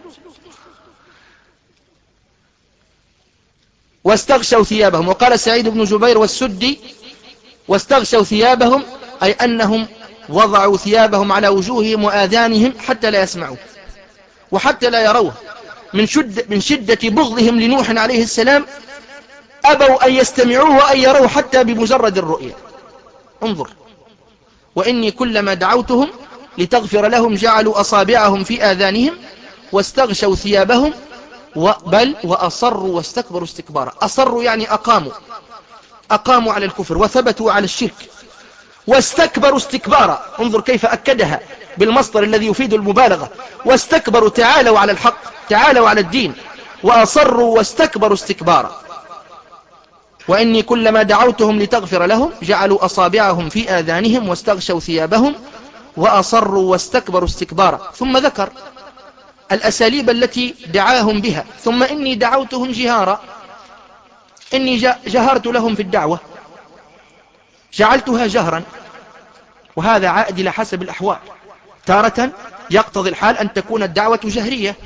واستغشوا ثيابهم. وقال سعيد بن جبير والسدي: واستغشوا ثيابهم أي أنهم وضعوا ثيابهم على وجوههم وآذانهم حتى لا يسمعوا وحتى لا يروه. من شدة, من شدة بغضهم لنوح عليه السلام أبوا أن يستمعوه وأن يروه حتى بمجرد الرؤية. انظر: وإني كلما دعوتهم لتغفر لهم جعلوا أصابعهم في آذانهم واستغشوا ثيابهم بل وأصروا واستكبروا استكبارا. أصروا يعني أقاموا أقاموا على الكفر وثبتوا على الشرك، واستكبروا استكبارا. انظر كيف أكدها بالمصدر الذي يفيد المبالغة: واستكبروا، تعالوا على الحق، تعالوا على الدين، وأصروا واستكبروا استكبارا. وإني كلما دعوتهم لتغفر لهم جعلوا أصابعهم في آذانهم واستغشوا ثيابهم وأصروا واستكبروا استكبارا. ثم ذكر الأساليب التي دعاهم بها: ثم إني دعوتهم جهارا، إني جهرت لهم في الدعوة، جعلتها جهرا، وهذا عائد إلى حسب الأحوال. تارة يقتضي الحال أن تكون الدعوة جهرية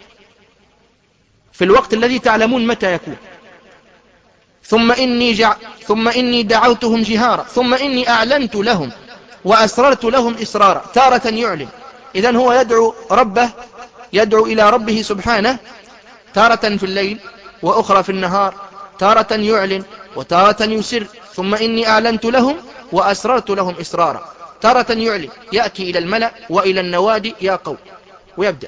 في الوقت الذي تعلمون متى يكون. ثم إني, جع... ثم إني دعوتهم جهارا، ثم إني أعلنت لهم وأسررت لهم إسرارا. تارة يعلن، إذن هو يدعو ربه، يدعو إلى ربه سبحانه تارة في الليل وأخرى في النهار، تارة يعلن وتارة يسر. ثم إني أعلنت لهم وأسررت لهم إسرارا. تارة يعلن، يأتي إلى الملأ وإلى النوادي: يا قوم، ويبدأ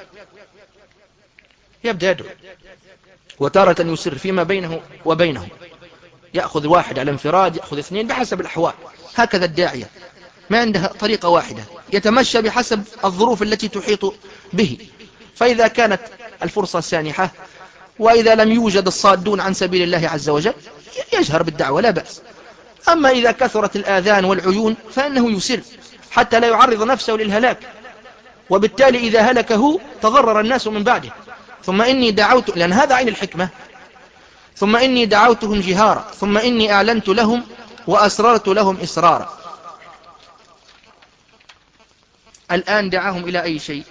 يبدأ يدعو. وتارة يسر فيما بينه وبينهم، يأخذ واحد على انفراد، يأخذ اثنين، بحسب الأحوال. هكذا الداعية، ما عنده طريقة واحدة، يتمشى بحسب الظروف التي تحيط به. فإذا كانت الفرصة سانحة وإذا لم يوجد الصادون عن سبيل الله عز وجل يجهر بالدعوة لا بأس. أما إذا كثرت الآذان والعيون فإنه يسر حتى لا يعرض نفسه للهلاك، وبالتالي إذا هلكه تضرر الناس من بعده. ثم إني دعوت، لأن هذا عين الحكمة: ثم إني دعوتهم جهارا، ثم إني أعلنت لهم وأسررت لهم إسرارا. الآن دعاهم إلى أي شيء؟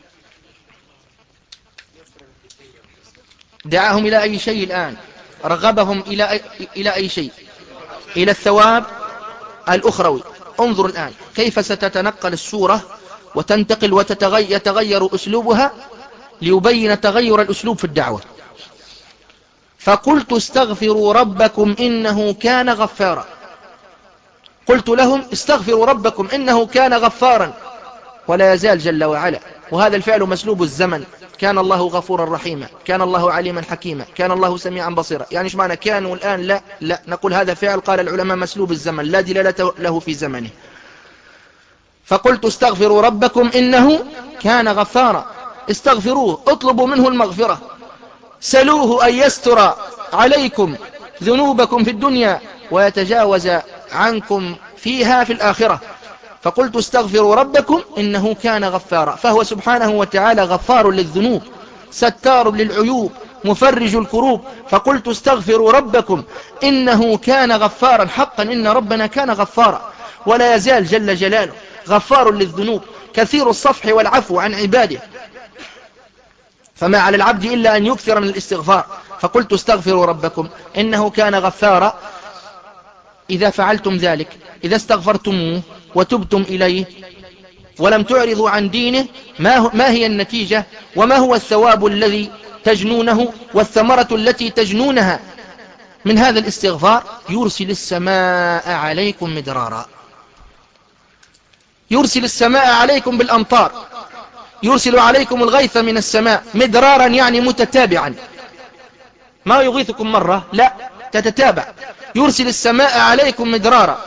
دعاهم إلى أي شيء الآن؟ رغبهم إلى أي, إلى أي شيء؟ إلى الثواب الأخروي. انظر الآن كيف ستتنقل السورة وتنتقل ويتغير أسلوبها ليبين تغير الأسلوب في الدعوة. فقلت استغفروا ربكم إنه كان غفارا. قلت لهم استغفروا ربكم إنه كان غفارا، ولا يزال جل وعلا. وهذا الفعل مسلوب الزمن: كان الله غفورا رحيما، كان الله عليما حكيما، كان الله سميعا بصيرا. يعني ايش معنى كان والآن؟ لا لا نقول هذا فعل، قال العلماء مسلوب الزمن لا دلالة له في زمنه. فقلت استغفروا ربكم إنه كان غفارا. استغفروه، اطلبوا منه المغفرة، سلوه أن يستر عليكم ذنوبكم في الدنيا ويتجاوز عنكم فيها في الآخرة. فقلت استغفروا ربكم إنه كان غفارا، فهو سبحانه وتعالى غفار للذنوب، ستار للعيوب، مفرج الكروب. فقلت استغفروا ربكم إنه كان غفارا، حقا إن ربنا كان غفارا، ولا يزال جل جلاله غفار للذنوب، كثير الصفح والعفو عن عباده، فما على العبد إلا أن يكثر من الاستغفار. فقلت استغفروا ربكم إنه كان غفارا إذا فعلتم ذلك، إذا استغفرتموه وتبتم إليه ولم تعرضوا عن دينه، ما, ما هي النتيجة وما هو الثواب الذي تجنونه والثمرة التي تجنونها من هذا الاستغفار؟ يرسل السماء عليكم مدرارا، يرسل السماء عليكم بالأمطار، يرسل عليكم الغيث من السماء مدرارا، يعني متتابعا، ما يغيثكم مرة، لا، تتتابع. يرسل السماء عليكم مدرارا.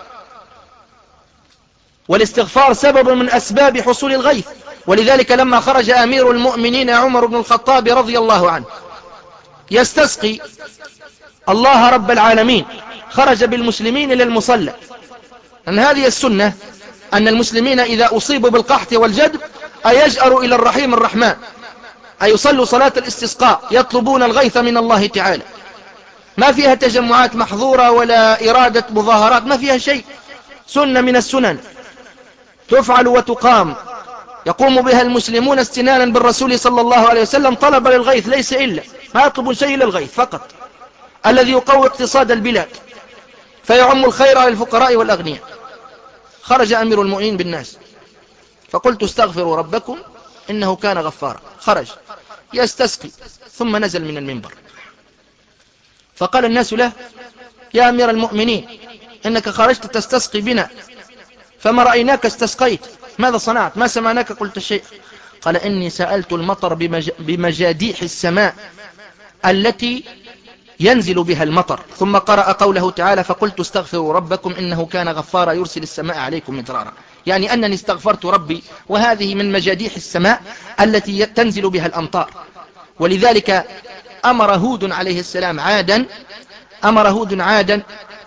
والاستغفار سبب من أسباب حصول الغيث، ولذلك لما خرج أمير المؤمنين عمر بن الخطاب رضي الله عنه يستسقي الله رب العالمين، خرج بالمسلمين إلى المصلى، أن هذه السنة أن المسلمين إذا أصيبوا بالقحط والجدب أيجأروا إلى الرحيم الرحمن، أيصلوا صلاة الاستسقاء يطلبون الغيث من الله تعالى، ما فيها تجمعات محظورة ولا إرادة مظاهرات، ما فيها شيء، سنة من السنن تفعل وتقام يقوم بها المسلمون استنانا بالرسول صلى الله عليه وسلم طلب للغيث، ليس إلا ما يطلبون شيء إلا الغيث فقط، الذي يقوي اقتصاد البلاد فيعم الخير على الفقراء والأغنياء. خرج أمير المؤمنين بالناس فقلت استغفروا ربكم إنه كان غفارا، خرج يستسقي ثم نزل من المنبر فقال الناس له: يا أمير المؤمنين إنك خرجت تستسقي بنا فما رأيناك استسقيت، ماذا صنعت؟ ما سمعناك قلت شيء. قال: إني سألت المطر بمج... بمجاديح السماء التي ينزل بها المطر، ثم قرأ قوله تعالى: فقلت استغفروا ربكم إنه كان غفارا يرسل السماء عليكم مدرارا، يعني أنني استغفرت ربي، وهذه من مجاديح السماء التي تنزل بها الأمطار. ولذلك أمر هود عليه السلام عادا أمر هود عادا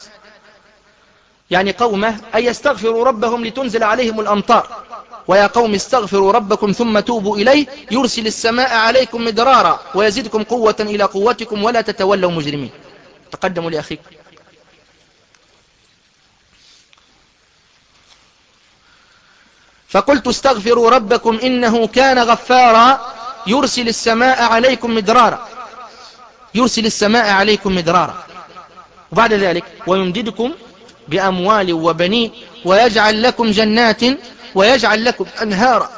يعني قومه أن يستغفروا ربهم لتنزل عليهم الأمطار، ويا قوم استغفروا ربكم ثم توبوا إليه يرسل السماء عليكم مدرارا ويزدكم قوة إلى قوتكم ولا تتولوا مجرمين. تقدموا لأخيكم. فقلت استغفروا ربكم إنه كان غفارا يرسل السماء عليكم مدرارا، يرسل السماء عليكم مدرارا. وبعد ذلك: ويمددكم بأموال وبنين ويجعل لكم جنات ويجعل لكم أنهارا.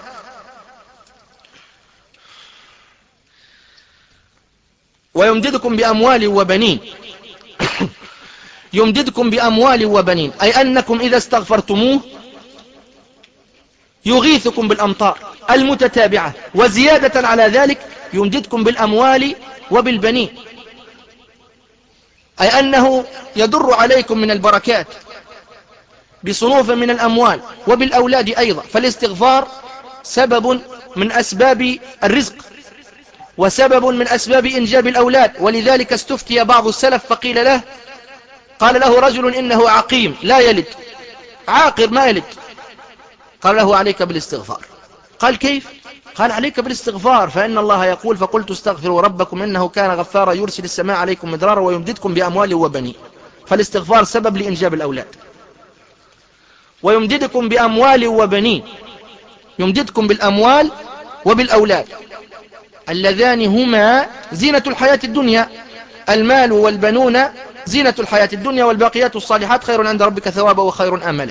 ويمددكم بأموال وبنين يمددكم بأموال وبنين أي أنكم إذا استغفرتموه يغيثكم بالأمطار المتتابعة، وزيادة على ذلك يمددكم بالأموال وبالبنين، أي أنه يدر عليكم من البركات بصنوف من الأموال وبالأولاد أيضا. فالاستغفار سبب من أسباب الرزق وسبب من أسباب إنجاب الأولاد. ولذلك استفتي بعض السلف فقيل له قال له رجل إنه عقيم لا يلد، عاقر ما يلد، قال له: عليك بالاستغفار. قال: كيف؟ قال: عليك بالاستغفار، فإن الله يقول: فقلت استغفروا ربكم إنه كان غفارا يرسل السماء عليكم مدرارا ويمددكم بأموال وبنين. فالاستغفار سبب لإنجاب الأولاد. ويمددكم بأموال وبنين، يمددكم بالأموال وبالأولاد اللذان هما زينة الحياة الدنيا، المال والبنون زينة الحياة الدنيا والباقيات الصالحات خير عند ربك ثوابا وخير آملا.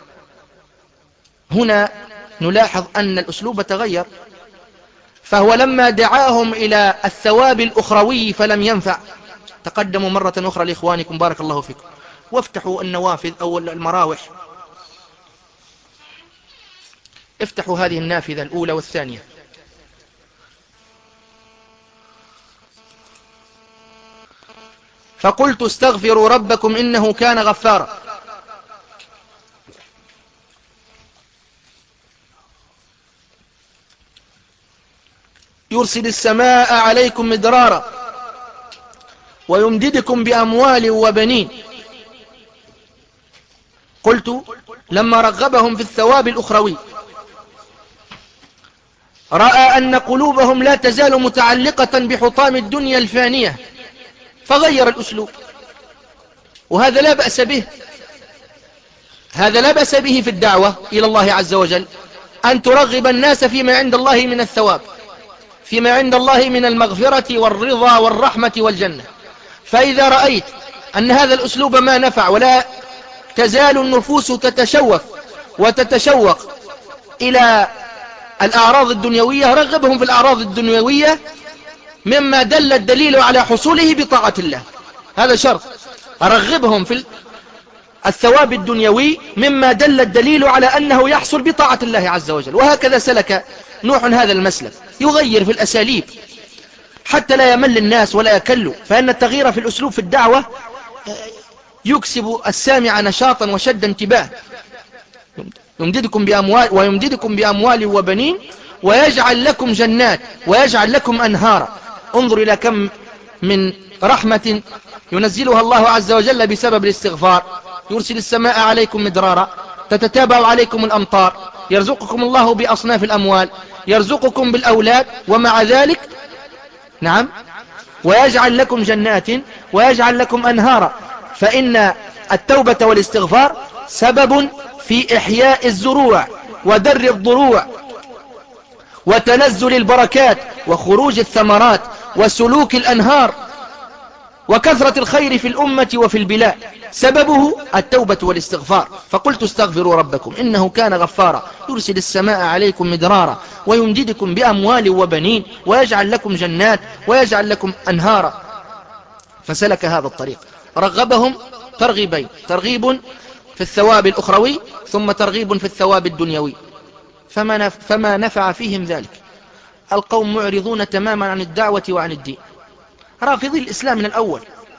هنا نلاحظ أن الأسلوب تغير، فهو لما دعاهم إلى الثواب الأخروي فلم ينفع. تقدموا مرة أخرى لإخوانكم بارك الله فيكم وافتحوا النوافذ أو المراوح، افتحوا هذه النافذة الأولى والثانية. فقلت استغفروا ربكم إنه كان غفارا. يرسل السماء عليكم مدرارا ويمددكم بأموال وبنين. قلت لما رغبهم في الثواب الأخروي رأى أن قلوبهم لا تزال متعلقة بحطام الدنيا الفانية فغير الأسلوب، وهذا لا بأس به، هذا لا بأس به في الدعوة إلى الله عز وجل، أن ترغب الناس فيما عند الله من الثواب، فيما عند الله من المغفرة والرضا والرحمة والجنة. فإذا رأيت أن هذا الأسلوب ما نفع، ولا تزال النفوس تتشوف وتتشوق إلى الأعراض الدنيوية. رغبهم في الأعراض الدنيوية مما دل الدليل على حصوله بطاعة الله، هذا شرط. رغبهم في الثواب الدنيوي مما دل الدليل على أنه يحصل بطاعة الله عز وجل. وهكذا سلك نوح هذا المسلك، يغير في الأساليب حتى لا يمل الناس ولا يكلوا، فإن التغيير في الأسلوب في الدعوة يكسب السامع نشاطا وشد انتباه. يمددكم بأموال ويمددكم بأموال وبنين ويجعل لكم جنات ويجعل لكم أنهارا. انظر إلى كم من رحمة ينزلها الله عز وجل بسبب الاستغفار. يرسل السماء عليكم مدرارا، تتتابع عليكم الأمطار، يرزقكم الله بأصناف الأموال، يرزقكم بالأولاد، ومع ذلك نعم ويجعل لكم جنات ويجعل لكم أنهارا. فإن التوبة والاستغفار سبب في إحياء الزروع ودر الضروع وتنزل البركات وخروج الثمرات وسلوك الأنهار وكثرة الخير في الأمة وفي البلاد، سببه التوبة والاستغفار. فقلت استغفروا ربكم إنه كان غفارا يرسل السماء عليكم مدرارا ويمددكم بأموال وبنين ويجعل لكم جنات ويجعل لكم أنهارا. فسلك هذا الطريق، رغبهم ترغيبين: ترغيب في الثواب الأخروي ثم ترغيب في الثواب الدنيوي. فما فما نفع فيهم ذلك. القوم معرضون تماما عن الدعوة وعن الدين، رافضي الإسلام من الأول.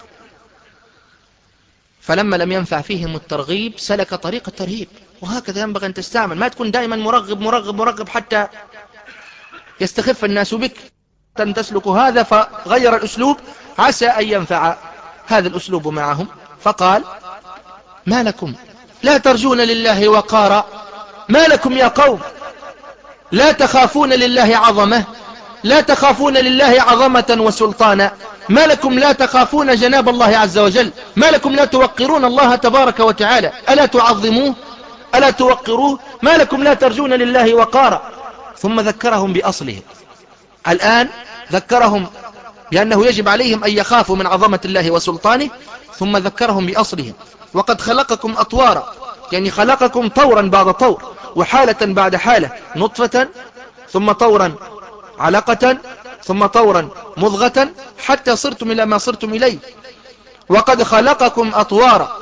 فلما لم ينفع فيهم الترغيب سلك طريق الترهيب. وهكذا ينبغي أن تستعمل، ما تكون دائما مرغب مرغب مرغب حتى يستخف الناس بك. أن تسلك هذا فغير الأسلوب عسى أن ينفع هذا الأسلوب معهم. فقال: ما لكم لا ترجون لله وقارا، ما لكم يا قوم لا تخافون لله عظمة، لا تخافون لله عظمة وسلطانا، ما لكم لا تخافون جناب الله عز وجل، ما لكم لا توقرون الله تبارك وتعالى، ألا تعظموه ألا توقروه، ما لكم لا ترجون لله وقارا. ثم ذكرهم بأصلهم. الآن ذكرهم بأنه يجب عليهم أن يخافوا من عظمة الله وسلطانه، ثم ذكرهم بأصلهم. وقد خلقكم أطوارا، يعني خلقكم طورا بعد طور وحالة بعد حالة، نطفة ثم طورا علقة ثم طورا مضغة حتى صرتم إلى ما صرتم إليه. وقد خلقكم أطوارا،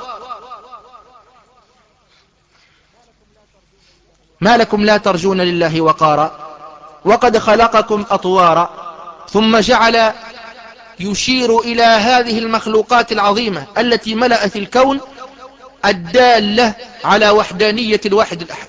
ما لكم لا ترجون لله وقارا، وقد خلقكم أطوارا. ثم جعل يشير إلى هذه المخلوقات العظيمة التي ملأت الكون الدالة على وحدانية الواحد الأحد.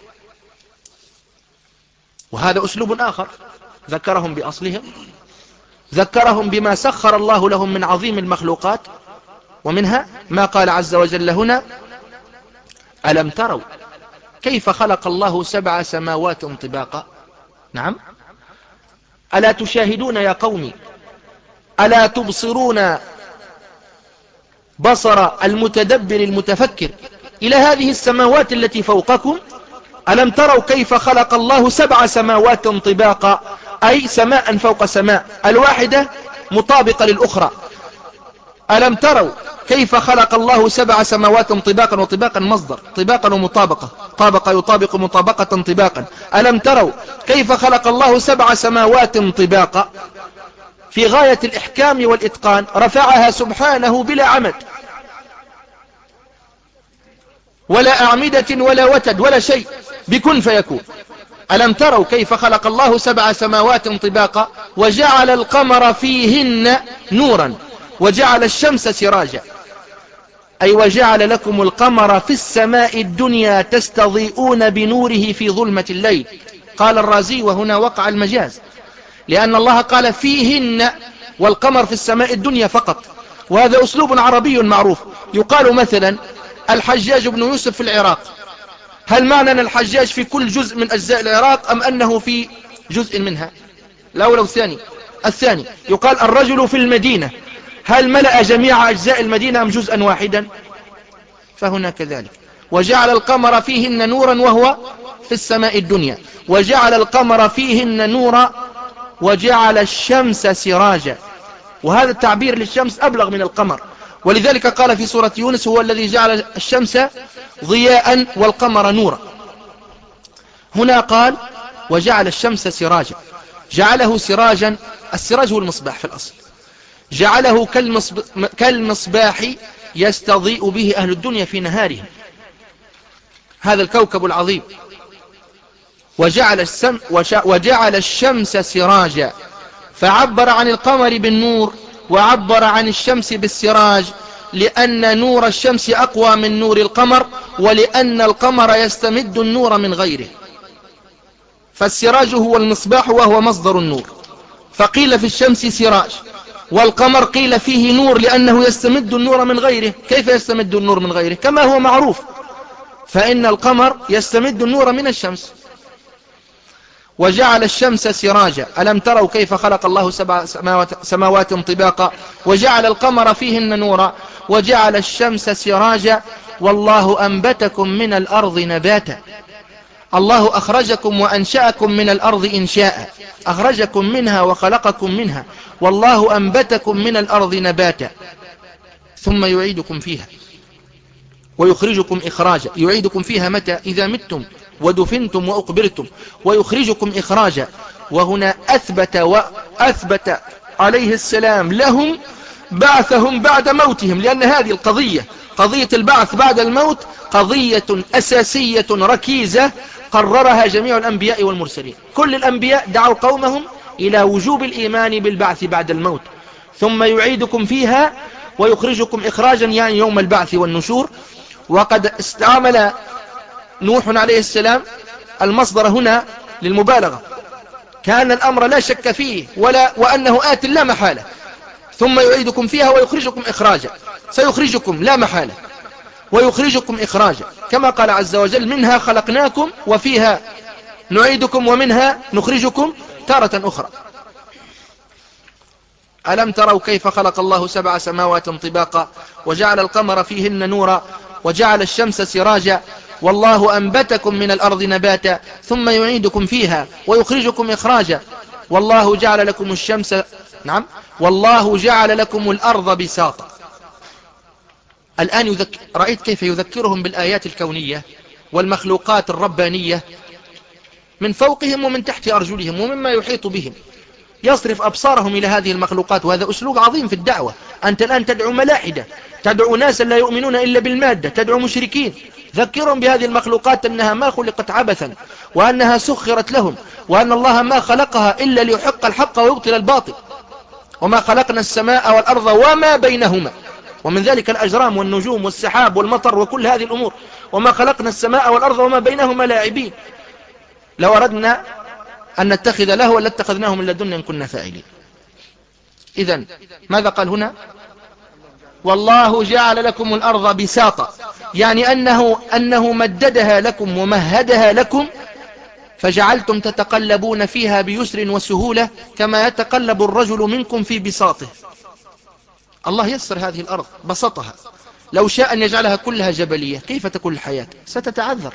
وهذا أسلوب آخر، ذكرهم بأصلهم، ذكرهم بما سخر الله لهم من عظيم المخلوقات، ومنها ما قال عز وجل هنا: ألم تروا كيف خلق الله سبع سماوات طباقا. نعم، ألا تشاهدون يا قومي، ألا تبصرون بصر المتدبر المتفكر إلى هذه السماوات التي فوقكم؟ ألم تروا كيف خلق الله سبع سماوات طباقا، أي سماء فوق سماء، الواحدة مطابقة للأخرى. ألم تروا كيف خلق الله سبع سماوات طباقا، وطباقا مصدر، طباقا ومطابقة، طابق يطابق مطابقة طباقا. ألم تروا كيف خلق الله سبع سماوات طباقا، في غاية الإحكام والإتقان، رفعها سبحانه بلا عمد ولا أعمدة ولا وتد ولا شيء، بكن فيكون. ألم تروا كيف خلق الله سبع سماوات طباقا وجعل القمر فيهن نورا وجعل الشمس سراجا، أي وجعل لكم القمر في السماء الدنيا تستضيئون بنوره في ظلمة الليل. قال الرازي: وهنا وقع المجاز، لأن الله قال فيهن والقمر في السماء الدنيا فقط. وهذا أسلوب عربي معروف. يقال مثلا الحجاج بن يوسف في العراق، هل معنى أن الحجاج في كل جزء من أجزاء العراق أم أنه في جزء منها؟ الأول والثاني. الثاني يقال الرجل في المدينة، هل ملأ جميع أجزاء المدينة أم جزءا واحدا؟ فهنا كذلك. وجعل القمر فيهن نورا وهو في السماء الدنيا، وجعل القمر فيهن نورا وجعل الشمس سراجا. وهذا التعبير للشمس أبلغ من القمر. ولذلك قال في سورة يونس هو الذي جعل الشمس ضياء والقمر نورا. هنا قال وجعل الشمس سراجا، جعله سراجا، السراج هو المصباح في الأصل، جعله كالمصباح يستضيء به أهل الدنيا في نهارهم، هذا الكوكب العظيم. وجعل, السم وجعل الشمس سراجا، فعبر عن القمر بالنور وعبر عن الشمس بالسراج، لأن نور الشمس أقوى من نور القمر، ولأن القمر يستمد النور من غيره، فالسراج هو المصباح وهو مصدر النور. فقيل في الشمس سراج، والقمر قيل فيه نور لأنه يستمد النور من غيره. كيف يستمد النور من غيره؟ كما هو معروف، فإن القمر يستمد النور من الشمس. وجعل الشمس سراجا، ألم تروا كيف خلق الله سبع سماوات, سماوات طباقا وجعل القمر فيهن نورا وجعل الشمس سراجا والله أنبتكم من الأرض نباتا. الله أخرجكم وأنشأكم من الأرض إنشاء، أخرجكم منها وخلقكم منها، والله أنبتكم من الأرض نباتا، ثم يعيدكم فيها ويخرجكم إخراجا. يعيدكم فيها متى؟ إذا متم ودفنتم وأقبرتم، ويخرجكم إخراجا. وهنا أثبت وأثبت عليه السلام لهم بعثهم بعد موتهم، لأن هذه القضية، قضية البعث بعد الموت، قضية أساسية ركيزة قررها جميع الأنبياء والمرسلين. كل الأنبياء دعوا قومهم إلى وجوب الإيمان بالبعث بعد الموت، ثم يعيدكم فيها ويخرجكم إخراجا، يعني يوم البعث والنشور. وقد استعمل نوح عليه السلام المصدر هنا للمبالغة، كان الأمر لا شك فيه ولا وأنه آت لا محالة، ثم يعيدكم فيها ويخرجكم إخراجا. سيخرجكم لا محالة ويخرجكم إخراجا، كما قال عز وجل منها خلقناكم وفيها نعيدكم ومنها نخرجكم تارة أخرى. ألم تروا كيف خلق الله سبع سماوات طباقا وجعل القمر فيهن نورا وجعل الشمس سراجا والله أنبتكم من الأرض نباتا ثم يعيدكم فيها ويخرجكم إخراجا والله جعل لكم الشمس نعم والله جعل لكم الأرض بساطا. الآن يذك... رأيت كيف يذكرهم بالآيات الكونية والمخلوقات الربانية من فوقهم ومن تحت أرجلهم ومما يحيط بهم، يصرف أبصارهم إلى هذه المخلوقات. وهذا أسلوب عظيم في الدعوة. أنت الآن تدعو ملاحدة، تدعو ناسا لا يؤمنون إلا بالمادة، تدعو مشركين، ذكرهم بهذه المخلوقات أنها ما خلقت عبثا، وأنها سخرت لهم، وأن الله ما خلقها إلا ليحق الحق ويبطل الباطل، وما خلقنا السماء والأرض وما بينهما، ومن ذلك الأجرام والنجوم والسحاب والمطر وكل هذه الأمور، وما خلقنا السماء والأرض وما بينهما لاعبين. لو أردنا أن نتخذ له ولا اتخذناه من لدنا إن كنا فاعلين. إذن ماذا قال هنا؟ والله جعل لكم الأرض بساطا، يعني أنه, أنه مددها لكم ومهدها لكم، فجعلتم تتقلبون فيها بيسر وسهولة كما يتقلب الرجل منكم في بساطه. الله يسر هذه الأرض، بسطها. لو شاء أن يجعلها كلها جبلية كيف تكون الحياة؟ ستتعذر.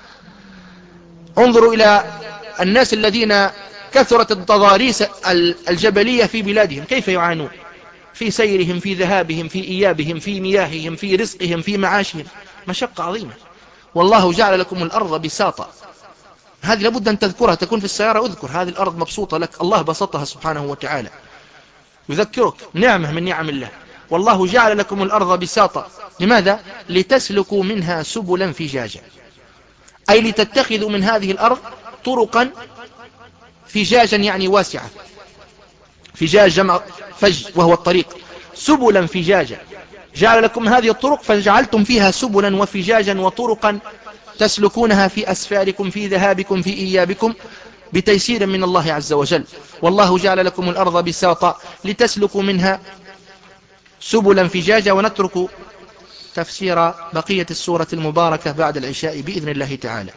انظروا إلى الناس الذين كثرت التضاريس الجبلية في بلادهم كيف يعانون في سيرهم، في ذهابهم، في إيابهم، في مياههم، في رزقهم، في معاشهم، مشقة عظيمة. والله جعل لكم الأرض بساطا، هذه لابد أن تذكرها، تكون في السيارة اذكر هذه الأرض مبسوطة لك، الله بسطها سبحانه وتعالى، يذكرك نعمة من نعم الله. والله جعل لكم الأرض بساطا، لماذا؟ لتسلكوا منها سبلا فجاجا، أي لتتخذوا من هذه الأرض طرقا فجاجا، يعني واسعة. فجاج جمع فج وهو الطريق، سبلا فجاجا، جعل لكم هذه الطرق فجعلتم فيها سبلا وفجاجا وطرقا تسلكونها في أسفاركم، في ذهابكم، في إيابكم، بتيسير من الله عز وجل. والله جعل لكم الأرض بساطا لتسلكوا منها سبلا فجاجا. ونترك تفسير بقية السورة المباركة بعد العشاء بإذن الله تعالى.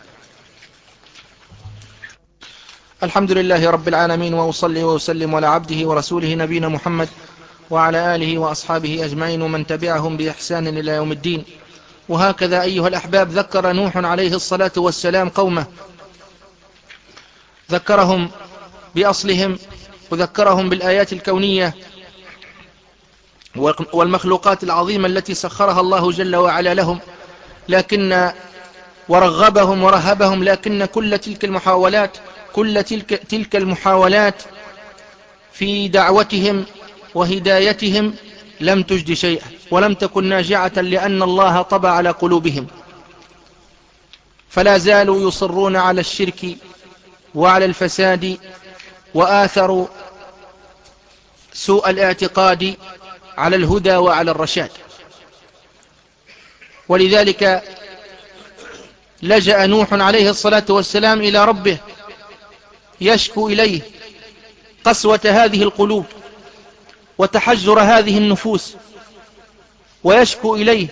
الحمد لله رب العالمين، وأصلي وأسلم على عبده ورسوله نبينا محمد وعلى آله وأصحابه أجمعين ومن تبعهم بإحسان إلى يوم الدين. وهكذا أيها الأحباب ذكر نوح عليه الصلاة والسلام قومه، ذكرهم بأصلهم وذكرهم بالآيات الكونية والمخلوقات العظيمة التي سخرها الله جل وعلا لهم، لكن ورغبهم ورهبهم، لكن كل تلك المحاولات كل تلك, تلك المحاولات في دعوتهم وهدايتهم لم تجد شيئا ولم تكن ناجعة، لأن الله طبع على قلوبهم، فلا زالوا يصرون على الشرك وعلى الفساد، وآثروا سوء الاعتقاد على الهدى وعلى الرشاد. ولذلك لجأ نوح عليه الصلاة والسلام إلى ربه يشكو إليه قسوة هذه القلوب وتحجر هذه النفوس، ويشكو إليه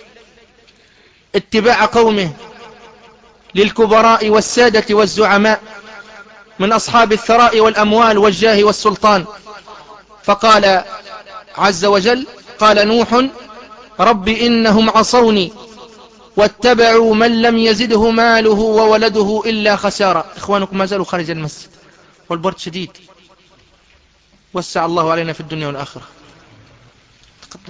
اتباع قومه للكبراء والسادة والزعماء من أصحاب الثراء والأموال والجاه والسلطان. فقال عز وجل: قال نوح رب إنهم عصوني واتبعوا من لم يزده ماله وولده إلا خسارة. إخوانكم ما زالوا خارج المسجد والبرد شديد، وسع الله علينا في الدنيا والآخرة. تقدم.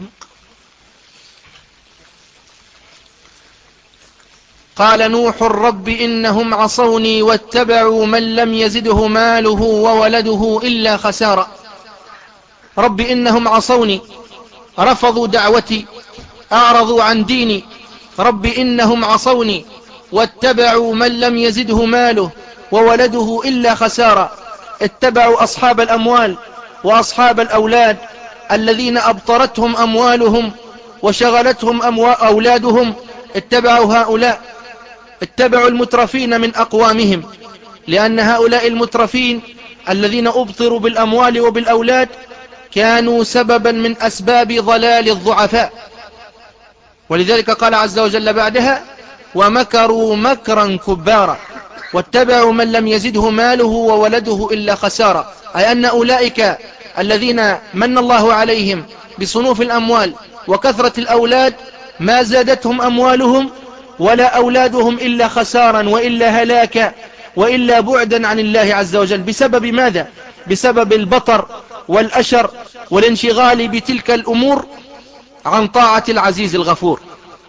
قال نوح رب إنهم عصوني واتبعوا من لم يزده ماله وولده إلا خسارة. رب إنهم عصوني، رفضوا دعوتي، أعرضوا عن ديني. رب إنهم عصوني واتبعوا من لم يزده ماله وولده إلا خسارة. اتبعوا أصحاب الأموال وأصحاب الأولاد الذين أبطرتهم أموالهم وشغلتهم أولادهم. اتبعوا هؤلاء، اتبعوا المترفين من أقوامهم، لأن هؤلاء المترفين الذين أبطروا بالأموال وبالأولاد كانوا سببا من أسباب ضلال الضعفاء. ولذلك قال عز وجل بعدها: ومكروا مكرا كبارا واتبعوا من لم يزده ماله وولده إلا خسارة. أي أن أولئك الذين من الله عليهم بصنوف الأموال وكثرة الأولاد ما زادتهم أموالهم ولا أولادهم إلا خسارا وإلا هلاكا وإلا بعدا عن الله عز وجل. بسبب ماذا؟ بسبب البطر والأشر والانشغال بتلك الأمور عن طاعة العزيز الغفور.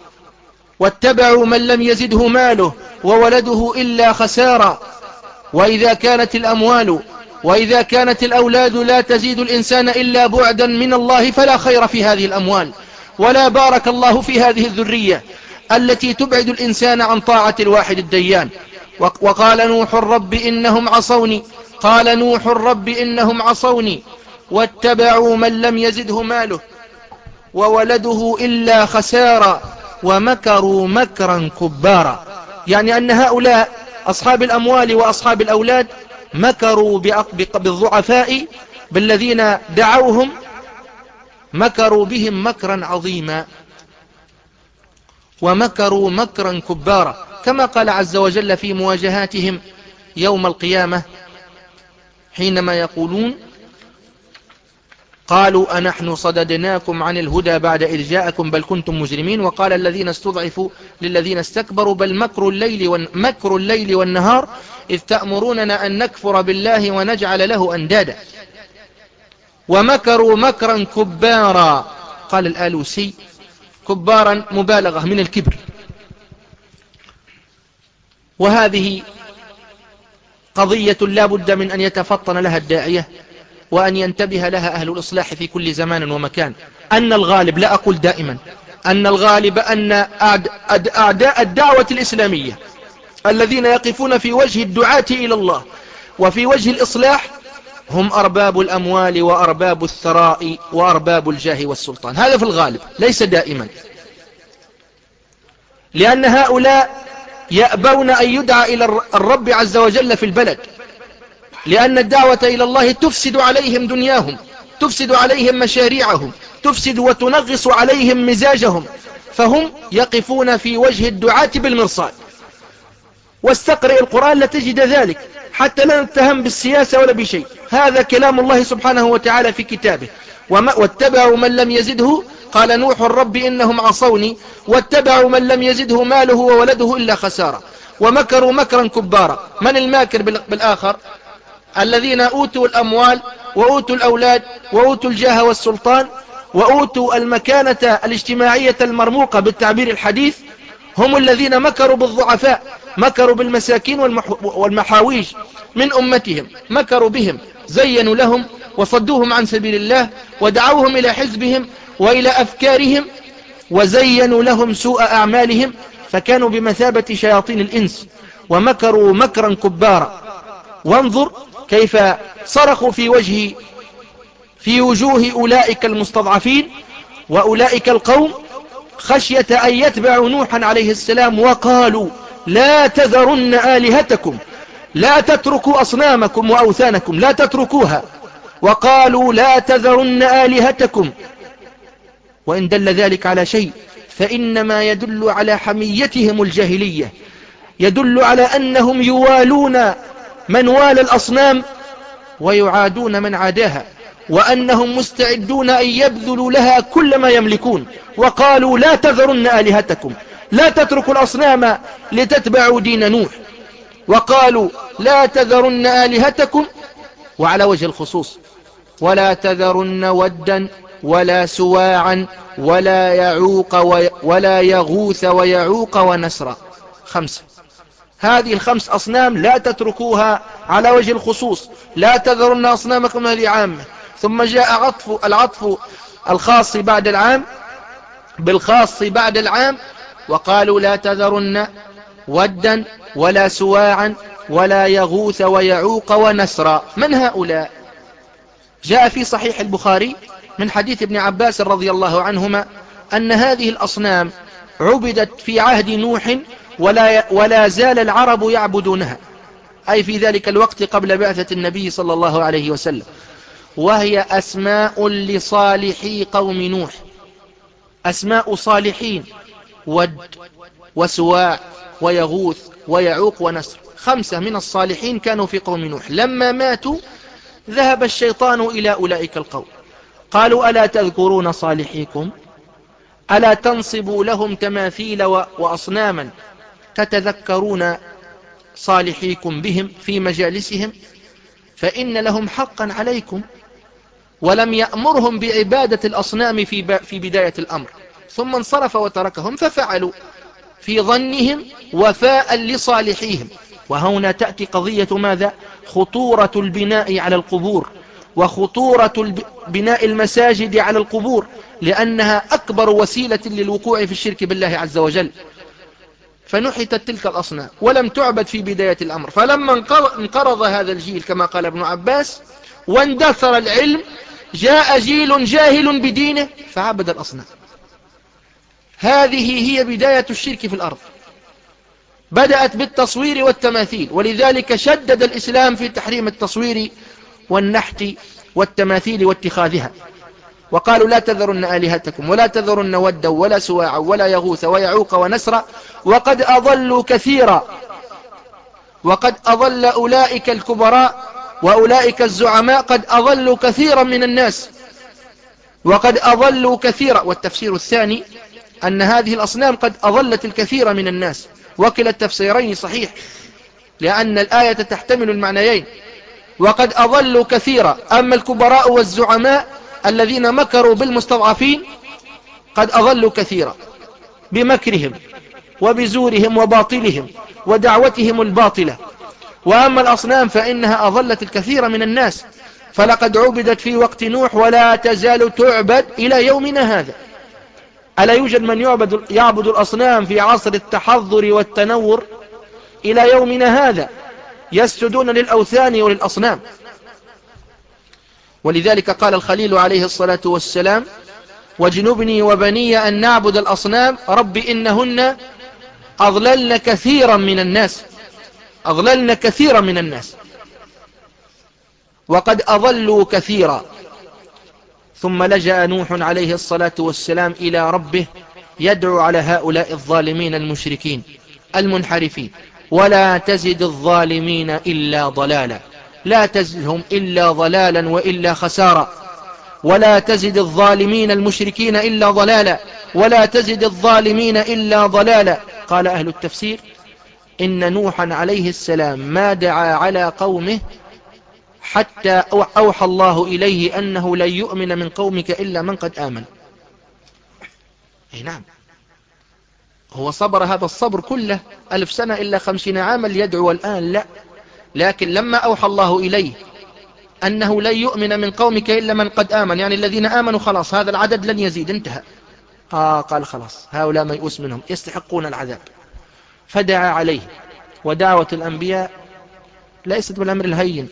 واتبعوا من لم يزده ماله وولده إلا خسارا. وإذا كانت الأموال وإذا كانت الأولاد لا تزيد الإنسان إلا بعدا من الله فلا خير في هذه الأموال، ولا بارك الله في هذه الذرية التي تبعد الإنسان عن طاعة الواحد الديان. وقال نوح رب إنهم عصوني قال نوح رب إنهم عصوني واتبعوا من لم يزده ماله وولده إلا خسارا ومكروا مكرا كبارا. يعني أن هؤلاء أصحاب الأموال وأصحاب الأولاد مكروا بالضعفاء بالذين دعوهم، مكروا بهم مكرا عظيما ومكروا مكرا كبارا، كما قال عز وجل في مواجهاتهم يوم القيامة حينما يقولون: قالوا أنحن صددناكم عن الهدى بعد إذ جاءكم بل كنتم مجرمين. وقال الذين استضعفوا للذين استكبروا بل مكر الليل, مكر الليل والنهار إذ تأمروننا أن نكفر بالله ونجعل له أندادا ومكروا مكرا كبارا. قال الآلوسي: كبارا مبالغة من الكبر. وهذه قضية لا بد من أن يتفطن لها الداعية وأن ينتبه لها أهل الإصلاح في كل زمان ومكان. أن الغالب، لا أقول دائما، أن الغالب أن أعداء الدعوة الإسلامية الذين يقفون في وجه الدعاة إلى الله وفي وجه الإصلاح هم أرباب الأموال وأرباب الثراء وأرباب الجاه والسلطان. هذا في الغالب، ليس دائما، لأن هؤلاء يأبون أن يدعى إلى الرب عز وجل في البلد، لأن الدعوة إلى الله تفسد عليهم دنياهم، تفسد عليهم مشاريعهم، تفسد وتنغص عليهم مزاجهم، فهم يقفون في وجه الدعاة بالمرصاد. واستقرئ القرآن لتجد ذلك، حتى لا نتهم بالسياسة ولا بشيء. هذا كلام الله سبحانه وتعالى في كتابه. واتبعوا من لم يزده، قال نوح رب إنهم عصوني واتبعوا من لم يزده ماله وولده إلا خسارة ومكروا مكرا كبارا. من الماكر بالآخر؟ الذين أوتوا الأموال وأوتوا الأولاد وأوتوا الجاه والسلطان وأوتوا المكانة الاجتماعية المرموقة بالتعبير الحديث، هم الذين مكروا بالضعفاء، مكروا بالمساكين والمحاويج من أمتهم، مكروا بهم، زينوا لهم وصدوهم عن سبيل الله، ودعوهم إلى حزبهم وإلى أفكارهم، وزينوا لهم سوء أعمالهم، فكانوا بمثابة شياطين الإنس، ومكروا مكرا كبارا. وانظر كيف صرخوا في وجه في وجوه أولئك المستضعفين وأولئك القوم خشية أن يتبعوا نوحا عليه السلام، وقالوا لا تذرن آلهتكم، لا تتركوا أصنامكم وأوثانكم، لا تتركوها. وقالوا لا تذرن آلهتكم. وإن دل ذلك على شيء فإنما يدل على حميتهم الجاهلية، يدل على أنهم يوالون من والى الأصنام ويعادون من عاداها، وأنهم مستعدون أن يبذلوا لها كل ما يملكون. وقالوا لا تذرن آلهتكم، لا تتركوا الأصنام لتتبعوا دين نوح. وقالوا لا تذرن آلهتكم، وعلى وجه الخصوص ولا تذرن ودا ولا سواعا ولا يعوق ولا يغوث ويعوق ونسرا. خمسة، هذه الخمس أصنام لا تتركوها على وجه الخصوص، لا تذرن أصنامكم هذه عامة. ثم جاء عطف العطف الخاص بعد العام بالخاص بعد العام، وقالوا لا تذرن ودا ولا سواعا ولا يغوث ويعوق ونسرا. من هؤلاء؟ جاء في صحيح البخاري من حديث ابن عباس رضي الله عنهما أن هذه الأصنام عبدت في عهد نوح ولا, ولا زال العرب يعبدونها، أي في ذلك الوقت قبل بعثة النبي صلى الله عليه وسلم، وهي أسماء لصالحي قوم نوح، أسماء صالحين: ود وسواع ويغوث ويعوق ونسر. خمسة من الصالحين كانوا في قوم نوح. لما ماتوا ذهب الشيطان إلى أولئك القوم، قالوا ألا تذكرون صالحيكم؟ ألا تنصبوا لهم تماثيل وأصناما تتذكرون صالحيكم بهم في مجالسهم؟ فإن لهم حقا عليكم. ولم يأمرهم بعبادة الأصنام في بداية الأمر، ثم انصرف وتركهم ففعلوا في ظنهم وفاء لصالحيهم. وهنا تأتي قضية ماذا؟ خطورة البناء على القبور، وخطورة بناء المساجد على القبور، لأنها أكبر وسيلة للوقوع في الشرك بالله عز وجل. فنحتت تلك الأصنام ولم تعبد في بداية الأمر، فلما انقرض هذا الجيل كما قال ابن عباس واندثر العلم، جاء جيل جاهل بدينه فعبد الأصنام. هذه هي بداية الشرك في الأرض، بدأت بالتصوير والتماثيل، ولذلك شدد الإسلام في تحريم التصوير والنحت والتماثيل واتخاذها. وقالوا لا تذرن آلهتكم ولا تذرن ودا ولا سواعا ولا يغوث ويعوق ونسرا وقد أضلوا كثيرا. وقد أضل أولئك الكبراء وأولئك الزعماء قد أضلوا كثيرا من الناس، وقد أضلوا كثيرا. والتفسير الثاني أن هذه الأصنام قد أضلت الكثير من الناس، وكلا التفسيرين صحيح لأن الآية تحتمل المعنيين. وقد أضلوا كثيرا، أما الكبراء والزعماء الذين مكروا بالمستضعفين قد أضلوا كثيرا بمكرهم وبزورهم وباطلهم ودعوتهم الباطلة. وأما الأصنام فإنها أضلت الكثير من الناس، فلقد عبدت في وقت نوح ولا تزال تعبد إلى يومنا هذا. ألا يوجد من يعبد, يعبد الأصنام في عصر التحضر والتنور إلى يومنا هذا، يسجدون للأوثان وللأصنام. ولذلك قال الخليل عليه الصلاة والسلام: واجنبني وبني أن نعبد الأصنام رب إنهن أضللن كثيرا من الناس، أضللن كثيرا من الناس. وقد أضلوا كثيرا. ثم لجأ نوح عليه الصلاة والسلام إلى ربه يدعو على هؤلاء الظالمين المشركين المنحرفين: ولا تزد الظالمين إلا ضلالا، لا تزدهم إلا ضلالا وإلا خسارا، ولا تزد الظالمين المشركين إلا ضلالا، ولا تزد الظالمين إلا ضلالا. قال أهل التفسير: إن نوحا عليه السلام ما دعا على قومه حتى أوحى الله إليه أنه لن يؤمن من قومك إلا من قد آمن. أي نعم، هو صبر هذا الصبر كله ألف سنة إلا خمسين عاما ليدعو الآن؟ لا، لكن لما أوحى الله إليه أنه لن يؤمن من قومك إلا من قد آمن، يعني الذين آمنوا خلاص هذا العدد لن يزيد، انتهى. آه قال خلاص هؤلاء ميؤوس منهم يستحقون العذاب، فدعا عليه. ودعوة الأنبياء ليست بالأمر الهين.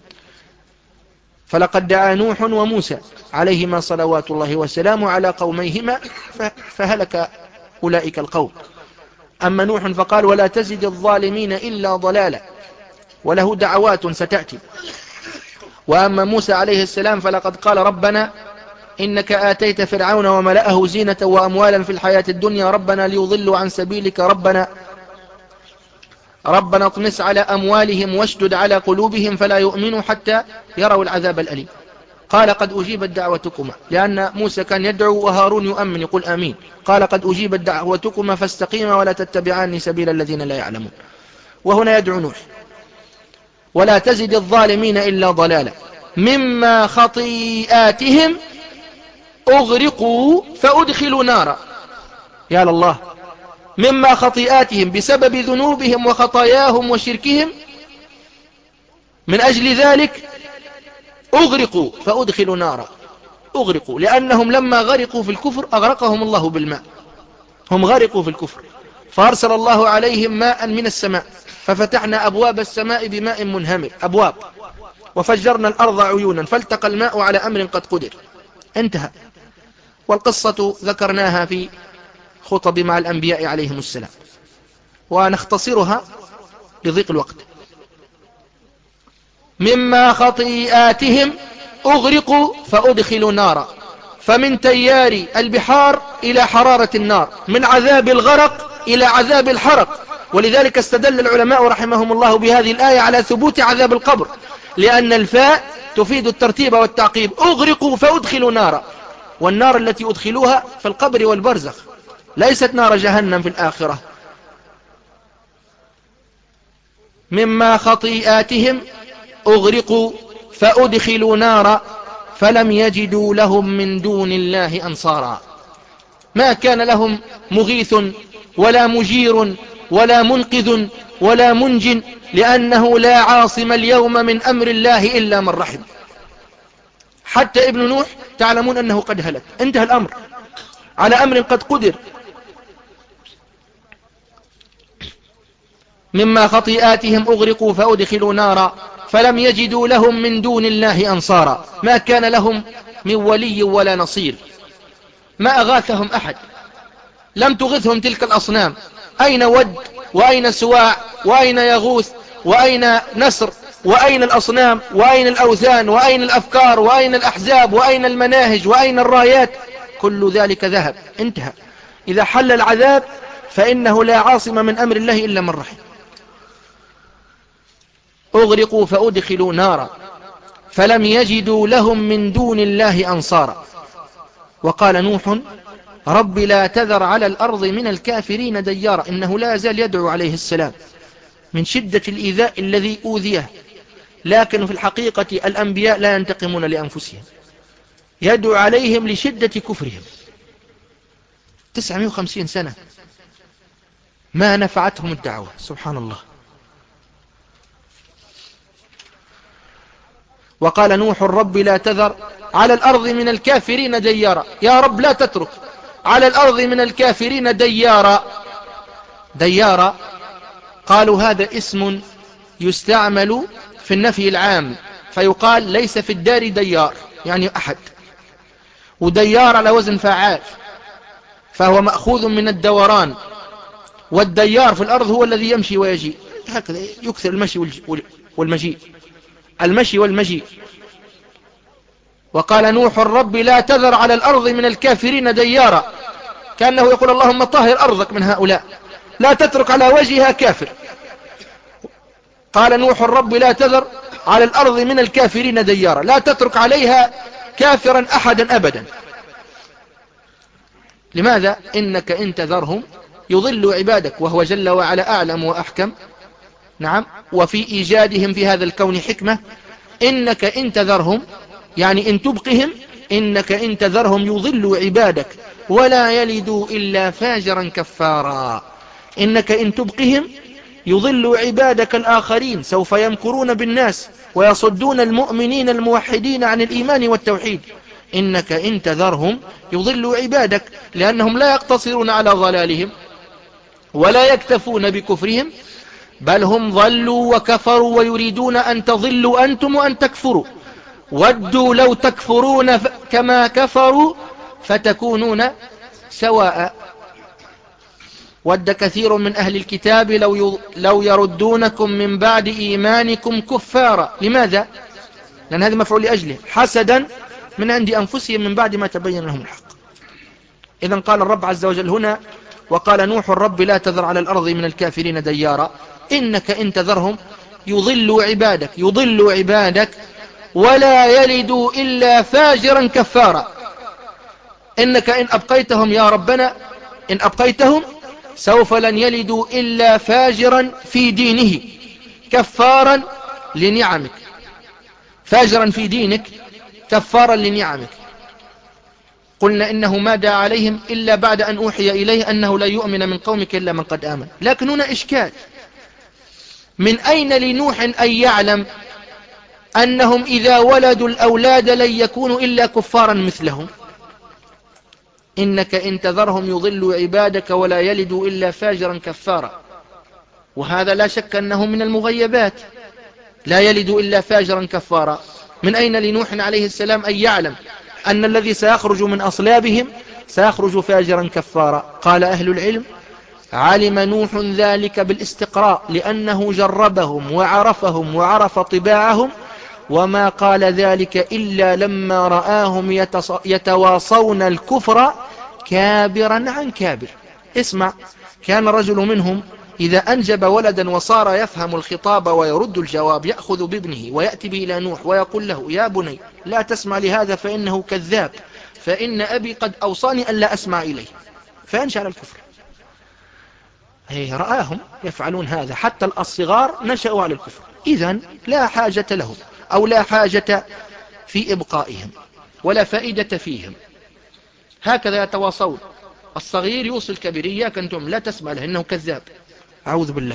فلقد دعا نوح وموسى عليهما صلوات الله وسلامه على قوميهما فهلك أولئك القوم. أما نوح فقال ولا تزد الظالمين إلا ضلالا، وله دعوات ستأتي. وأما موسى عليه السلام فلقد قال ربنا إنك آتيت فرعون وملأه زينة وأموالا في الحياة الدنيا ربنا ليضلوا عن سبيلك ربنا ربنا اطمس على أموالهم واشدد على قلوبهم فلا يؤمنوا حتى يروا العذاب الأليم. قال قد أجيبت دعوتكما، لأن موسى كان يدعو وهارون يؤمن يقول آمين. قال قد أجيبت دعوتكما فاستقيما ولا تتبعان سبيل الذين لا يعلمون. وهنا يدعو نوح ولا تزد الظالمين إلا ضلالا مما خطيئاتهم أغرقوا فأدخلوا نارا. يا الله، مما خطيئاتهم بسبب ذنوبهم وخطاياهم وشركهم، من أجل ذلك أغرقوا فأدخلوا نارا. أغرقوا لأنهم لما غرقوا في الكفر أغرقهم الله بالماء. هم غرقوا في الكفر فأرسل الله عليهم ماء من السماء، ففتحنا أبواب السماء بماء منهمر أبواب، وفجرنا الأرض عيونا فالتقى الماء على أمر قد قدر. انتهى. والقصة ذكرناها في خطب مع الأنبياء عليهم السلام، ونختصرها لضيق الوقت. مما خطيئاتهم أغرقوا فأدخلوا نارا، فمن تيار البحار إلى حرارة النار، من عذاب الغرق إلى عذاب الحرق. ولذلك استدل العلماء رحمهم الله بهذه الآية على ثبوت عذاب القبر، لأن الفاء تفيد الترتيب والتعقيب. أغرقوا فأدخلوا نارا، والنار التي أدخلوها في القبر والبرزخ، ليست نار جهنم في الآخرة. مما خطيئاتهم أغرقوا فأدخلوا نارا فلم يجدوا لهم من دون الله أنصارا. ما كان لهم مغيث ولا مجير ولا منقذ ولا منج، لأنه لا عاصم اليوم من أمر الله إلا من رحم. حتى ابن نوح تعلمون أنه قد هلك، انتهى الأمر على أمر قد قدر. مما خطيئاتهم أغرقوا فأدخلوا نارا فلم يجدوا لهم من دون الله أنصارا. ما كان لهم من ولي ولا نصير، ما أغاثهم أحد، لم تغثهم تلك الأصنام. أين ود وأين سواع وأين يغوث وأين نسر وأين الأصنام وأين الأوثان وأين الأفكار وأين الأحزاب وأين المناهج وأين الرايات؟ كل ذلك ذهب، انتهى. إذا حل العذاب فإنه لا عاصم من أمر الله إلا من رحم. أغرقوا فأدخلوا نارا فلم يجدوا لهم من دون الله أنصارا. وقال نوح رب لا تذر على الأرض من الكافرين ديارا. إنه لا يزال يدعو عليه السلام من شدة الإيذاء الذي أوذيه، لكن في الحقيقة الأنبياء لا ينتقمون لأنفسهم، يدعو عليهم لشدة كفرهم. تسعمائة وخمسين سنة ما نفعتهم الدعوة، سبحان الله. وقال نوح رب لا تذر على الأرض من الكافرين ديارا. يا رب لا تترك على الأرض من الكافرين ديارا. ديارا قالوا هذا اسم يستعمل في النفي العام، فيقال ليس في الدار ديار يعني أحد، وديار على وزن فعال، فهو مأخوذ من الدوران. والديار في الأرض هو الذي يمشي ويجي، هكذا يكثر المشي والمجيء، المشي والمجيء. وقال نوح رب لا تذر على الأرض من الكافرين ديارا، كأنه يقول اللهم طهر أرضك من هؤلاء، لا تترك على وجهها كافر. قال نوح رب لا تذر على الأرض من الكافرين ديارا، لا تترك عليها كافرا أحدا أبدا. لماذا؟ إنك إن تذرهم يضل عبادك، وهو جل وعلا أعلم وأحكم. نعم. وفي إيجادهم في هذا الكون حكمة إنك إن تذرهم يعني إن تبقهم إنك إن تذرهم يضلوا عبادك ولا يلدوا إلا فاجرا كفارا. إنك إن تبقهم يضلوا عبادك الآخرين، سوف يمكرون بالناس ويصدون المؤمنين الموحدين عن الإيمان والتوحيد. إنك إن تذرهم يضلوا عبادك، لأنهم لا يقتصرون على ضلالهم ولا يكتفون بكفرهم، بل هم ضلوا وكفروا ويريدون أن تضلوا أنتم وأن تكفروا. ودوا لو تكفرون كما كفروا فتكونون سواء. ود كثير من أهل الكتاب لو لو يردونكم من بعد إيمانكم كفارا. لماذا؟ لأن هذا مفعول لأجله، حسدا من عند أنفسهم من بعد ما تبين لهم الحق. إذن قال الرب عز وجل هنا: وقال نوح الرب لا تذر على الأرض من الكافرين ديارا. إنك إن تذرهم يضلوا عبادك يضلوا عبادك ولا يلدوا إلا فاجرا كفارا. إنك إن أبقيتهم يا ربنا إن أبقيتهم سوف لن يلدوا إلا فاجرا في دينه كفارا لنعمك، فاجرا في دينك كفارا لنعمك. قلنا إنه ما دعا عليهم إلا بعد أن أوحي إليه أنه لا يؤمن من قومك إلا من قد آمن. لكن هنا إشكال: من أين لنوح أن يعلم أنهم إذا ولدوا الأولاد لن يكونوا إلا كفارا مثلهم؟ إنك إن تذرهم يضلوا عبادك ولا يلدوا إلا فاجرا كفارا، وهذا لا شك أنه من المغيبات، لا يلدوا إلا فاجرا كفارا. من أين لنوح عليه السلام أن يعلم أن الذي سيخرج من أصلابهم سيخرج فاجرا كفارا؟ قال أهل العلم: علم نوح ذلك بالاستقراء، لأنه جربهم وعرفهم وعرف طباعهم، وما قال ذلك إلا لما رآهم يتواصون الكفر كابرا عن كابر. اسمع، كان رجل منهم إذا أنجب ولدا وصار يفهم الخطاب ويرد الجواب يأخذ بابنه ويأتي به إلى نوح ويقول له: يا بني لا تسمع لهذا فإنه كذاب، فإن أبي قد أوصاني أن لا أسمع إليه، فينشأ على الكفر. هي رآهم يفعلون هذا، حتى الصغار نشأوا على الكفر. إذن لا حاجة لهم أو لا حاجة في إبقائهم ولا فائدة فيهم. هكذا يتواصون، الصغير يوصل الكبير: إياك أنتم لا تسمع له إنه كذاب. أعوذ بالله.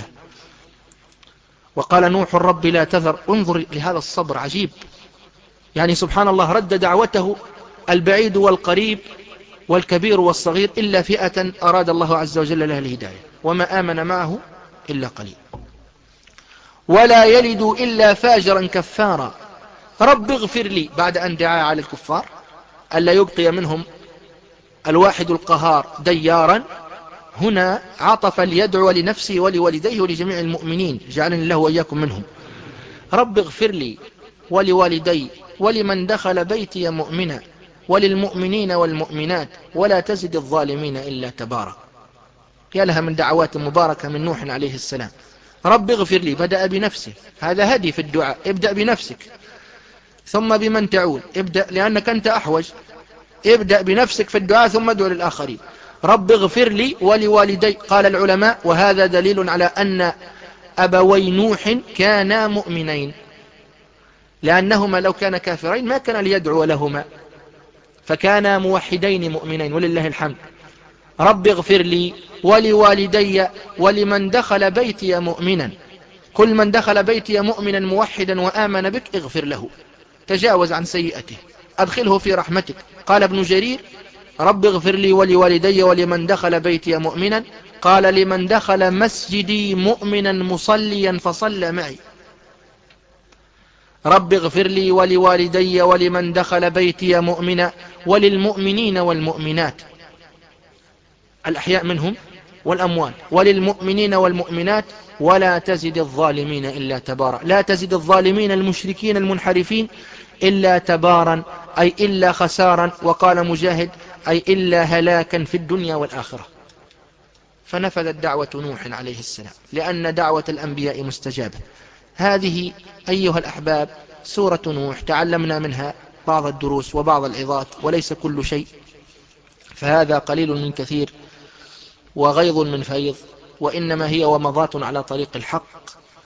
وقال نوح الرب لا تذر. انظر لهذا الصبر عجيب، يعني سبحان الله، رد دعوته البعيد والقريب والكبير والصغير إلا فئة أراد الله عز وجل لها الهداية، وما آمن معه إلا قليل. ولا يلد إلا فاجرا كفارا. رب اغفر لي، بعد أن دعا على الكفار ألا يبقي منهم الواحد القهار ديارا، هنا عطف ليدعو لنفسه ولوالديه ولجميع المؤمنين، جعلني الله وإياكم منهم. رب اغفر لي ولوالدي ولمن دخل بيتي مؤمنا وللمؤمنين والمؤمنات ولا تزد الظالمين إلا تبارا. يا لها من دعوات مباركة من نوح عليه السلام. رب اغفر لي، بدأ بنفسه، هذا هدي في الدعاء، ابدأ بنفسك ثم بمن تعود، ابدأ لأنك أنت أحوج، ابدأ بنفسك في الدعاء ثم ادعو للآخرين. رب اغفر لي ولوالدي. قال العلماء وهذا دليل على أن أبوي نوح كانا مؤمنين، لأنهما لو كان كافرين ما كان ليدعو لهما، فكانا موحدين مؤمنين ولله الحمد. رب اغفر لي ولوالدي ولمن دخل بيتي مؤمنا. كل من دخل بيتي مؤمنا موحدا وآمن بك اغفر له، تجاوز عن سيئته، أدخله في رحمتك. قال ابن جرير رب اغفر لي ولوالدي ولمن دخل بيتي مؤمنا، قال لمن دخل مسجدي مؤمنا مصليا فصلى معي. رب اغفر لي ولوالدي ولمن دخل بيتي مؤمنا وللمؤمنين والمؤمنات الأحياء منهم والأموات وللمؤمنين والمؤمنات ولا تزد الظالمين إلا تبارا. لا تزد الظالمين المشركين المنحرفين إلا تبارا، أي إلا خسارا. وقال مجاهد أي إلا هلاكا في الدنيا والآخرة. فنفذت دعوة نوح عليه السلام، لأن دعوة الأنبياء مستجابة. هذه أيها الأحباب سورة نوح، تعلمنا منها بعض الدروس وبعض العظات، وليس كل شيء، فهذا قليل من كثير وغيظ من فيض، وإنما هي ومضات على طريق الحق.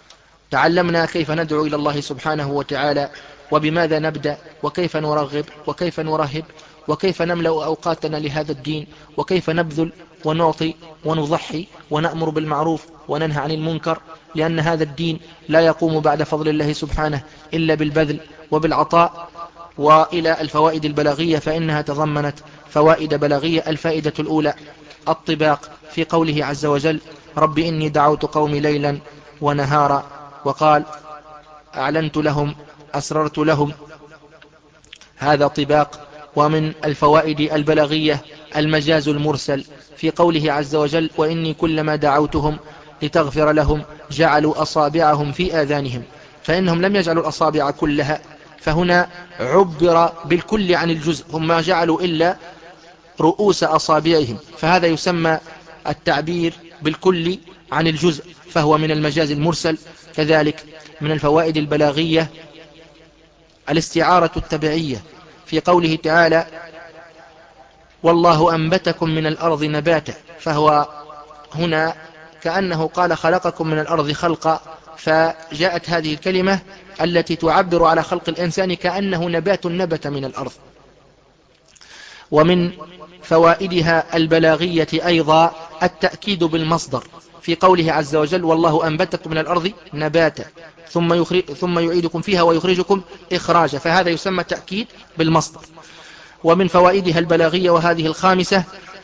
تعلمنا كيف ندعو إلى الله سبحانه وتعالى، وبماذا نبدأ، وكيف نرغب، وكيف نرهب، وكيف نملأ أوقاتنا لهذا الدين، وكيف نبذل ونعطي ونضحي ونأمر بالمعروف وننهى عن المنكر، لأن هذا الدين لا يقوم بعد فضل الله سبحانه إلا بالبذل وبالعطاء. وإلى الفوائد البلاغية، فإنها تضمنت فوائد بلاغية. الفائدة الأولى الطباق في قوله عز وجل: رب إني دعوت قومي ليلا ونهارا، وقال: أعلنت لهم، أسررت لهم. هذا طباق. ومن الفوائد البلاغية المجاز المرسل في قوله عز وجل: وإني كلما دعوتهم لتغفر لهم جعلوا أصابعهم في آذانهم، فإنهم لم يجعلوا الأصابع كلها، فهنا عبر بالكل عن الجزء، هم ما جعلوا إلا رؤوس أصابعهم، فهذا يسمى التعبير بالكل عن الجزء، فهو من المجاز المرسل. كذلك من الفوائد البلاغية الاستعارة التبعية في قوله تعالى: والله أنبتكم من الأرض نباتا، فهو هنا كأنه قال خلقكم من الأرض خلقا، فجاءت هذه الكلمة التي تعبر على خلق الإنسان كأنه نبات نبت من الأرض. ومن فوائدها البلاغية أيضا التأكيد بالمصدر في قوله عز وجل: والله أنبتكم من الأرض نباتا ثم, يخرج ثم يعيدكم فيها ويخرجكم إخراجا، فهذا يسمى تأكيد بالمصدر. ومن فوائدها البلاغية، وهذه الخامسة،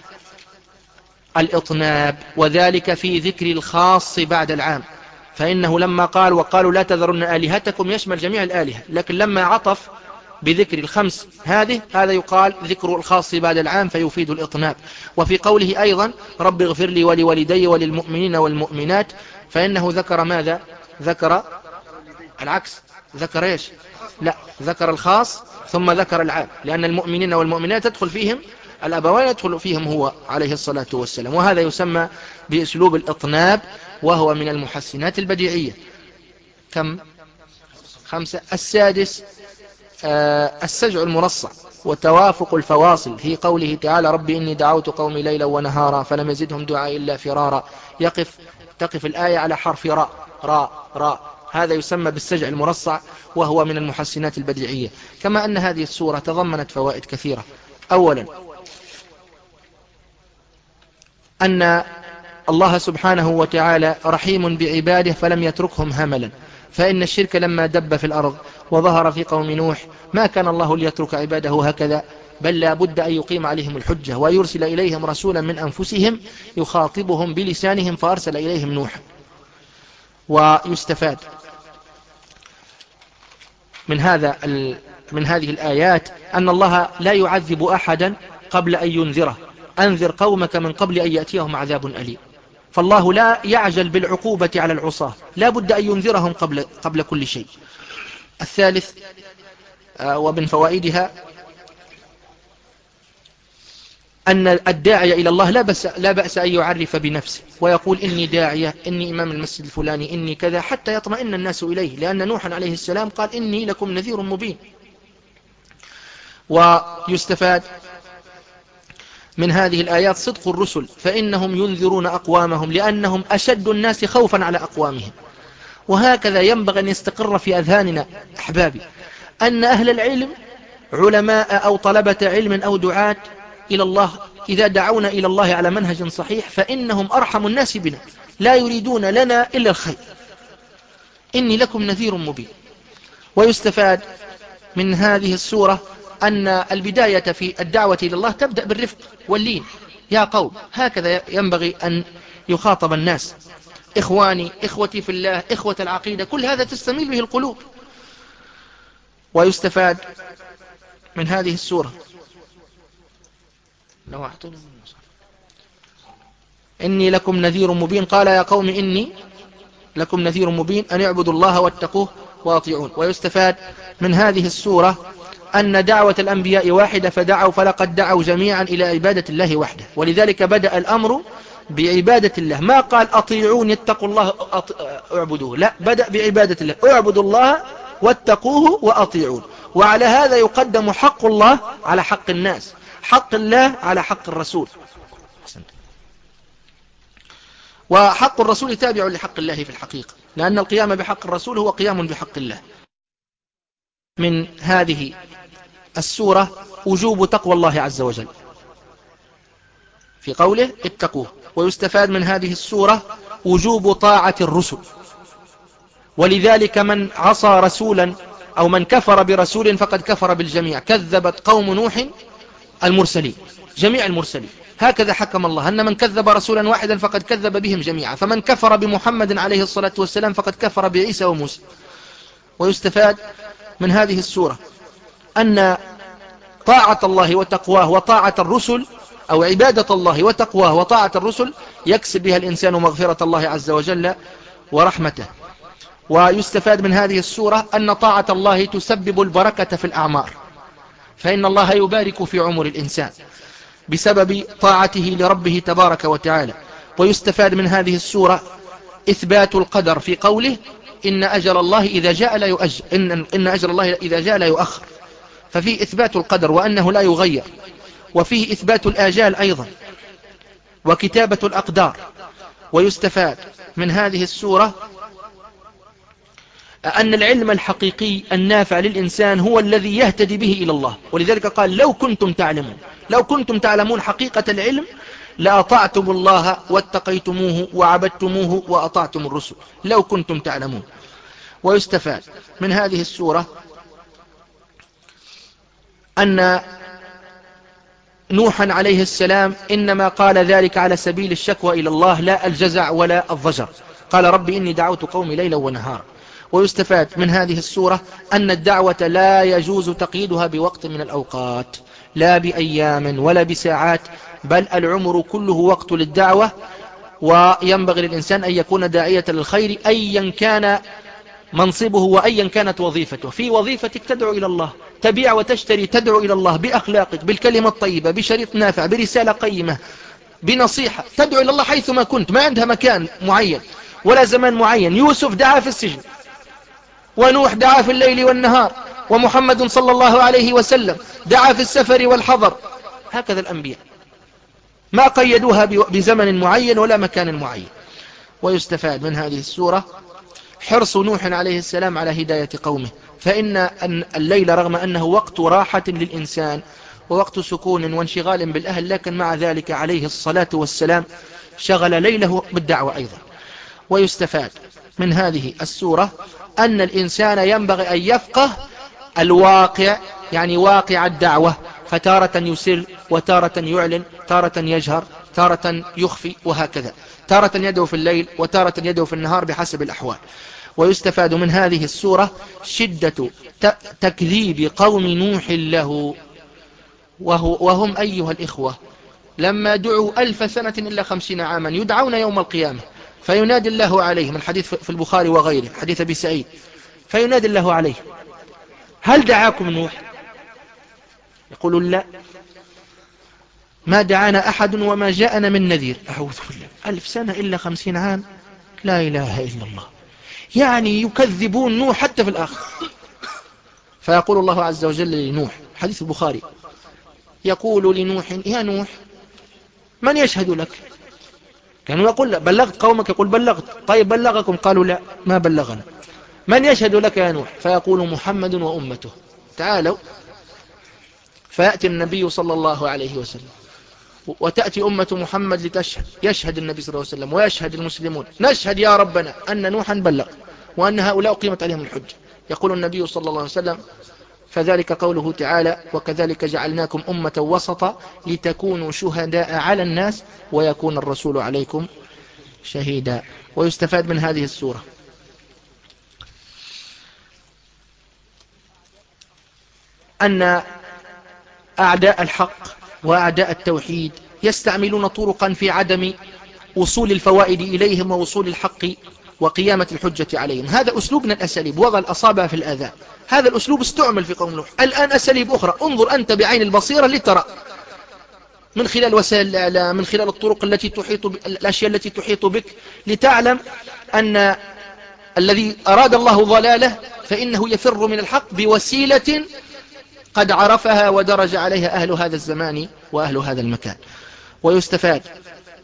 الإطناب، وذلك في ذكر الخاص بعد العام، فإنه لما قال: وقالوا لا تذرن آلهتكم، يشمل جميع الآلهة، لكن لما عطف بذكر الخمس هذه هذا يقال ذكر الخاص بعد العام فيفيد الإطناب. وفي قوله أيضا: رب اغفر لي ولوالدي وللمؤمنين والمؤمنات، فإنه ذكر ماذا؟ ذكر العكس، ذكر إيش؟ لا، ذكر الخاص ثم ذكر العام، لأن المؤمنين والمؤمنات تدخل فيهم الأبوين، يدخل فيهم هو عليه الصلاة والسلام، وهذا يسمى بأسلوب الإطناب، وهو من المحسنات البديعية. كم؟ خمسة. السادس آه السجع المرصع وتوافق الفواصل في قوله تعالى: رب إني دعوت قومي ليلا ونهارا فلم يزدهم دعائي إلا فرارا، يقف تقف الآية على حرف راء راء راء، هذا يسمى بالسجع المرصع، وهو من المحسنات البديعية. كما أن هذه السورة تضمنت فوائد كثيرة. أولا أن الله سبحانه وتعالى رحيم بعباده فلم يتركهم هملا، فإن الشرك لما دب في الأرض وظهر في قوم نوح ما كان الله ليترك عباده هكذا، بل لا بد أن يقيم عليهم الحجة ويرسل إليهم رسولا من أنفسهم يخاطبهم بلسانهم، فأرسل إليهم نوحا. ويستفاد من هذا من هذه الآيات أن الله لا يعذب أحدا قبل أن ينذره، أنذر قومك من قبل أن يأتيهم عذاب أليم، فالله لا يعجل بالعقوبة على العصاة، لا بد أن ينذرهم قبل, قبل كل شيء. الثالث ومن فوائدها أن الداعية إلى الله لا بأس, لا بأس أن يعرف بنفسه ويقول: إني داعية، إني إمام المسجد الفلاني، إني كذا، حتى يطمئن الناس إليه، لأن نوحا عليه السلام قال: إني لكم نذير مبين. ويستفاد من هذه الآيات صدق الرسل، فإنهم ينذرون أقوامهم لأنهم أشد الناس خوفا على أقوامهم. وهكذا ينبغي أن يستقر في أذهاننا أحبابي أن أهل العلم علماء أو طلبة علم أو دعاة إلى الله إذا دعونا إلى الله على منهج صحيح فإنهم أرحم الناس بنا، لا يريدون لنا إلا الخير. إني لكم نذير مبين. ويستفاد من هذه السورة أن البداية في الدعوة إلى الله تبدأ بالرفق واللين. يا قوم، هكذا ينبغي أن يخاطب الناس: إخواني، إخوتي في الله، إخوة العقيدة، كل هذا تستميل به القلوب. ويستفاد من هذه السورة إني لكم نذير مبين، قال: يا قوم إني لكم نذير مبين أن اعبدوا الله واتقوه واطيعون. ويستفاد من هذه السورة أن دعوة الأنبياء واحدة، فدعوا فلقد دعوا جميعا إلى عبادة الله وحده، ولذلك بدأ الأمر بعبادة الله، ما قال أطيعون اتقوا الله اعبدوه، لا، بدأ بعبادة الله، اعبدوا الله واتقوه وأطيعون. وعلى هذا يقدم حق الله على حق الناس، حق الله على حق الرسول. وحق الرسول تابع لحق الله في الحقيقة، لأن القيام بحق الرسول هو قيام بحق الله. من هذه السورة وجوب تقوى الله عز وجل في قوله اتقوه. ويستفاد من هذه السورة وجوب طاعة الرسل، ولذلك من عصى رسولا أو من كفر برسول فقد كفر بالجميع. كذبت قوم نوح المرسلين، جميع المرسلين، هكذا حكم الله أن من كذب رسولا واحدا فقد كذب بهم جميعا. فمن كفر بمحمد عليه الصلاة والسلام فقد كفر بعيسى وموسى. ويستفاد من هذه السورة أن طاعة الله وتقواه وطاعة الرسل، أو عبادة الله وتقواه وطاعة الرسل، يكسب بها الإنسان مغفرة الله عز وجل ورحمته. ويستفاد من هذه السورة أن طاعة الله تسبب البركة في الأعمار، فإن الله يبارك في عمر الإنسان بسبب طاعته لربه تبارك وتعالى. ويستفاد من هذه السورة إثبات القدر في قوله إن أجل الله إذا جاء لا يؤجل، إن, إن أجل الله إذا جاء لا يؤخر، ففيه إثبات القدر وأنه لا يغير، وفيه إثبات الآجال أيضا وكتابة الأقدار. ويستفاد من هذه السورة أن العلم الحقيقي النافع للإنسان هو الذي يهتدي به إلى الله. ولذلك قال لو كنتم تعلمون، لو كنتم تعلمون حقيقة العلم لأطعتم الله واتقيتموه وعبدتموه وأطعتم الرسل، لو كنتم تعلمون. ويستفاد من هذه السورة أن نوحا عليه السلام إنما قال ذلك على سبيل الشكوى إلى الله، لا الجزع ولا الضجر. قال ربي إني دعوت قومي ليلا ونهارا. ويستفاد من هذه السورة أن الدعوة لا يجوز تقييدها بوقت من الأوقات، لا بأيام ولا بساعات، بل العمر كله وقت للدعوة. وينبغي للإنسان أن يكون داعية للخير أيا كان منصبه وأيا كانت وظيفته. في وظيفتك تدعو إلى الله، تبيع وتشتري تدعو إلى الله بأخلاقك، بالكلمة الطيبة، بشريط نافع، برسالة قيمة، بنصيحة، تدعو إلى الله حيثما كنت، ما عندها مكان معين ولا زمان معين. يوسف دعا في السجن، ونوح دعا في الليل والنهار، ومحمد صلى الله عليه وسلم دعا في السفر والحضر. هكذا الأنبياء ما قيدوها بزمن معين ولا مكان معين. ويستفاد من هذه السورة حرص نوح عليه السلام على هداية قومه، فإن الليل رغم أنه وقت راحة للإنسان ووقت سكون وانشغال بالأهل، لكن مع ذلك عليه الصلاة والسلام شغل ليله بالدعوة أيضا. ويستفاد من هذه السورة أن الإنسان ينبغي أن يفقه الواقع، يعني واقع الدعوة، فتارة يسر وتارة يعلن، تارة يجهر، تارة يخفي، وهكذا، تارة يدعو في الليل وتارة يدعو في النهار بحسب الأحوال. ويستفاد من هذه السورة شدة تكذيب قوم نوح له، وهو وهم أيها الإخوة لما دعوا ألف سنة إلا خمسين عاما يدعون يوم القيامة، فينادي الله عليهم، الحديث في البخاري وغيره حديث أبي سعيد، فينادي الله عليه هل دعاكم نوح؟ يقولون لا، ما دعانا أحد وما جاءنا من نذير. أعوذ بالله، ألف سنة إلا خمسين عام، لا إله إلا الله، يعني يكذبون نوح حتى في الآخر. فيقول الله عز وجل لنوح، حديث البخاري، يقول لنوح يا نوح من يشهد لك؟ كانوا يقول بلغت قومك؟ يقول بلغت. طيب بلغكم؟ قالوا لا ما بلغنا. من يشهد لك يا نوح؟ فيقول محمد وأمته. تعالوا، فيأتي النبي صلى الله عليه وسلم وتأتي أمة محمد لتشهد، يشهد النبي صلى الله عليه وسلم ويشهد المسلمون، نشهد يا ربنا أن نوحا بلغ وأن هؤلاء قيمت عليهم الحجة. يقول النبي صلى الله عليه وسلم فذلك قوله تعالى وكذلك جعلناكم أمة وسطا لتكونوا شهداء على الناس ويكون الرسول عليكم شهيدا. ويستفاد من هذه السورة أن أعداء الحق وأعداء التوحيد يستعملون طرقا في عدم وصول الفوائد إليهم ووصول الحق وقيامة الحجة عليهم. هذا أسلوب من الأساليب، وضع الأصابع في الآذان. هذا الأسلوب استعمل في قوم نوح، الآن أساليب أخرى. انظر أنت بعين البصيرة لترى من خلال وسائل الإعلام، من خلال الطرق التي تحيط ب... الأشياء التي تحيط بك، لتعلم أن الذي أراد الله ضلاله فإنه يفر من الحق بوسيلة قد عرفها ودرج عليها أهل هذا الزمان وأهل هذا المكان. ويستفاد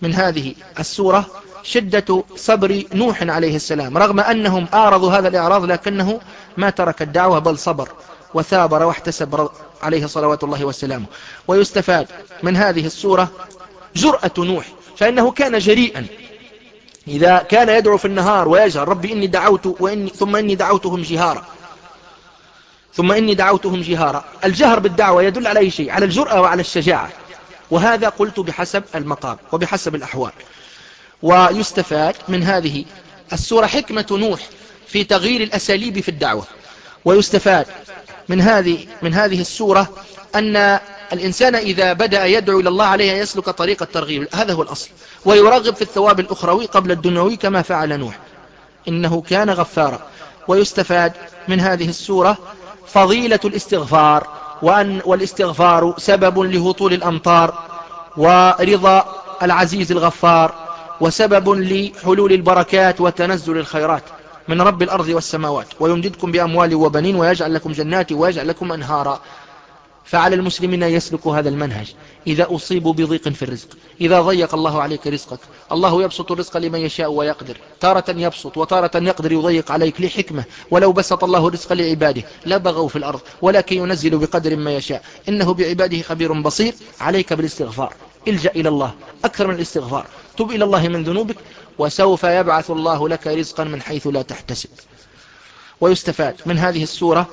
من هذه السورة شدة صبر نوح عليه السلام، رغم أنهم أعرضوا هذا الإعراض لكنه ما ترك الدعوة بل صبر وثابر واحتسب عليه صلوات الله وسلامه. ويستفاد من هذه السورة جرأة نوح، فإنه كان جريئا إذا كان يدعو في النهار ويجهر ربي إني دعوت وإني ثم إني دعوتهم جهارا ثم إني دعوتهم جهارا. الجهر بالدعوة يدل على أي شيء؟ على الجرأة وعلى الشجاعة، وهذا قلت بحسب المقام وبحسب الأحوال. ويستفاد من هذه السورة حكمة نوح في تغيير الأساليب في الدعوة. ويستفاد من هذه من هذه السورة أن الإنسان إذا بدأ يدعو إلى الله عليه يسلك طريق الترغيب، هذا هو الأصل، ويرغب في الثواب الأخروي قبل الدنيوي كما فعل نوح إنه كان غفارا. ويستفاد من هذه السورة فضيلة الاستغفار، وأن والاستغفار سبب لهطول الأمطار ورضا العزيز الغفار، وسبب لحلول البركات وتنزل الخيرات من رب الأرض والسماوات، ويمددكم بأموال وبنين ويجعل لكم جنات ويجعل لكم أنهارا. فعلى المسلمين يسلكوا هذا المنهج إذا أصيبوا بضيق في الرزق، إذا ضيق الله عليك رزقك. الله يبسط الرزق لمن يشاء ويقدر، تارة يبسط وتارة يقدر يضيق عليك لحكمة، ولو بسط الله الرزق لعباده لا بغوا في الأرض ولكن ينزل بقدر ما يشاء إنه بعباده خبير بصير. عليك بالاستغفار، الجأ إلى الله أكثر من الاستغفار، تب إلى الله من ذنوبك وسوف يبعث الله لك رزقا من حيث لا تحتسب. ويستفاد من هذه السورة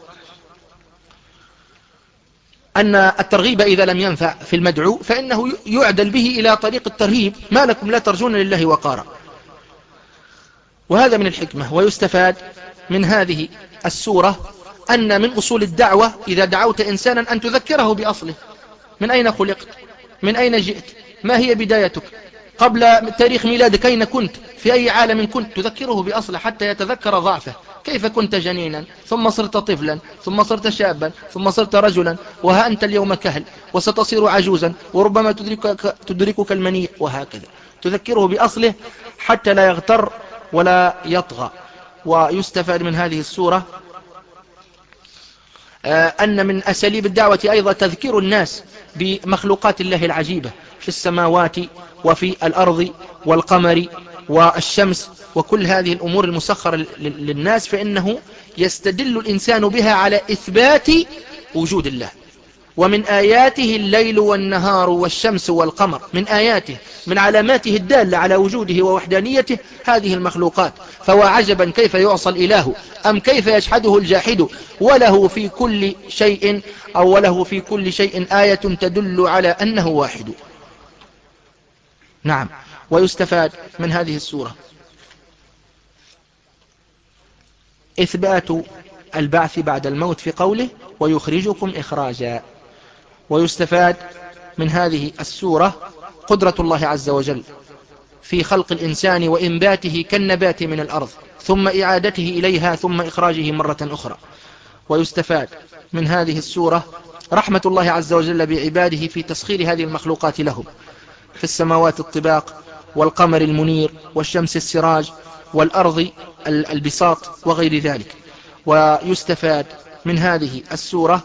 أن الترغيب إذا لم ينفع في المدعو فإنه يعدل به إلى طريق الترهيب، ما لكم لا ترجون لله وقارا، وهذا من الحكمة. ويستفاد من هذه السورة أن من أصول الدعوة إذا دعوت إنسانا أن تذكره بأصله، من أين خلقت، من أين جئت، ما هي بدايتك، قبل تاريخ ميلادك أين كنت، في أي عالم كنت، تذكره بأصله حتى يتذكر ضعفه، كيف كنت جنينا ثم صرت طفلا ثم صرت شابا ثم صرت رجلا وها أنت اليوم كهل وستصير عجوزا وربما تدركك, تدركك المنية، وهكذا تذكره بأصله حتى لا يغتر ولا يطغى. ويستفاد من هذه السورة أن من أساليب الدعوة أيضا تذكير الناس بمخلوقات الله العجيبة في السماوات وفي الأرض والقمر والشمس وكل هذه الأمور المسخرة للناس، فإنه يستدل الإنسان بها على إثبات وجود الله. ومن آياته الليل والنهار والشمس والقمر، من آياته من علاماته الدالة على وجوده ووحدانيته هذه المخلوقات. فهو عجبا كيف يعصى الإله أم كيف يجحده الجاحد، وله في كل شيء أو وله في كل شيء آية تدل على أنه واحد. نعم. ويستفاد من هذه السورة إثبات البعث بعد الموت في قوله ويخرجكم إخراجا. ويستفاد من هذه السورة قدرة الله عز وجل في خلق الإنسان وإنباته كالنبات من الأرض ثم إعادته إليها ثم إخراجه مرة أخرى. ويستفاد من هذه السورة رحمة الله عز وجل بعباده في تسخير هذه المخلوقات لهم، في السماوات الطباق والقمر المنير والشمس السراج والأرض البساط وغير ذلك. ويستفاد من هذه السورة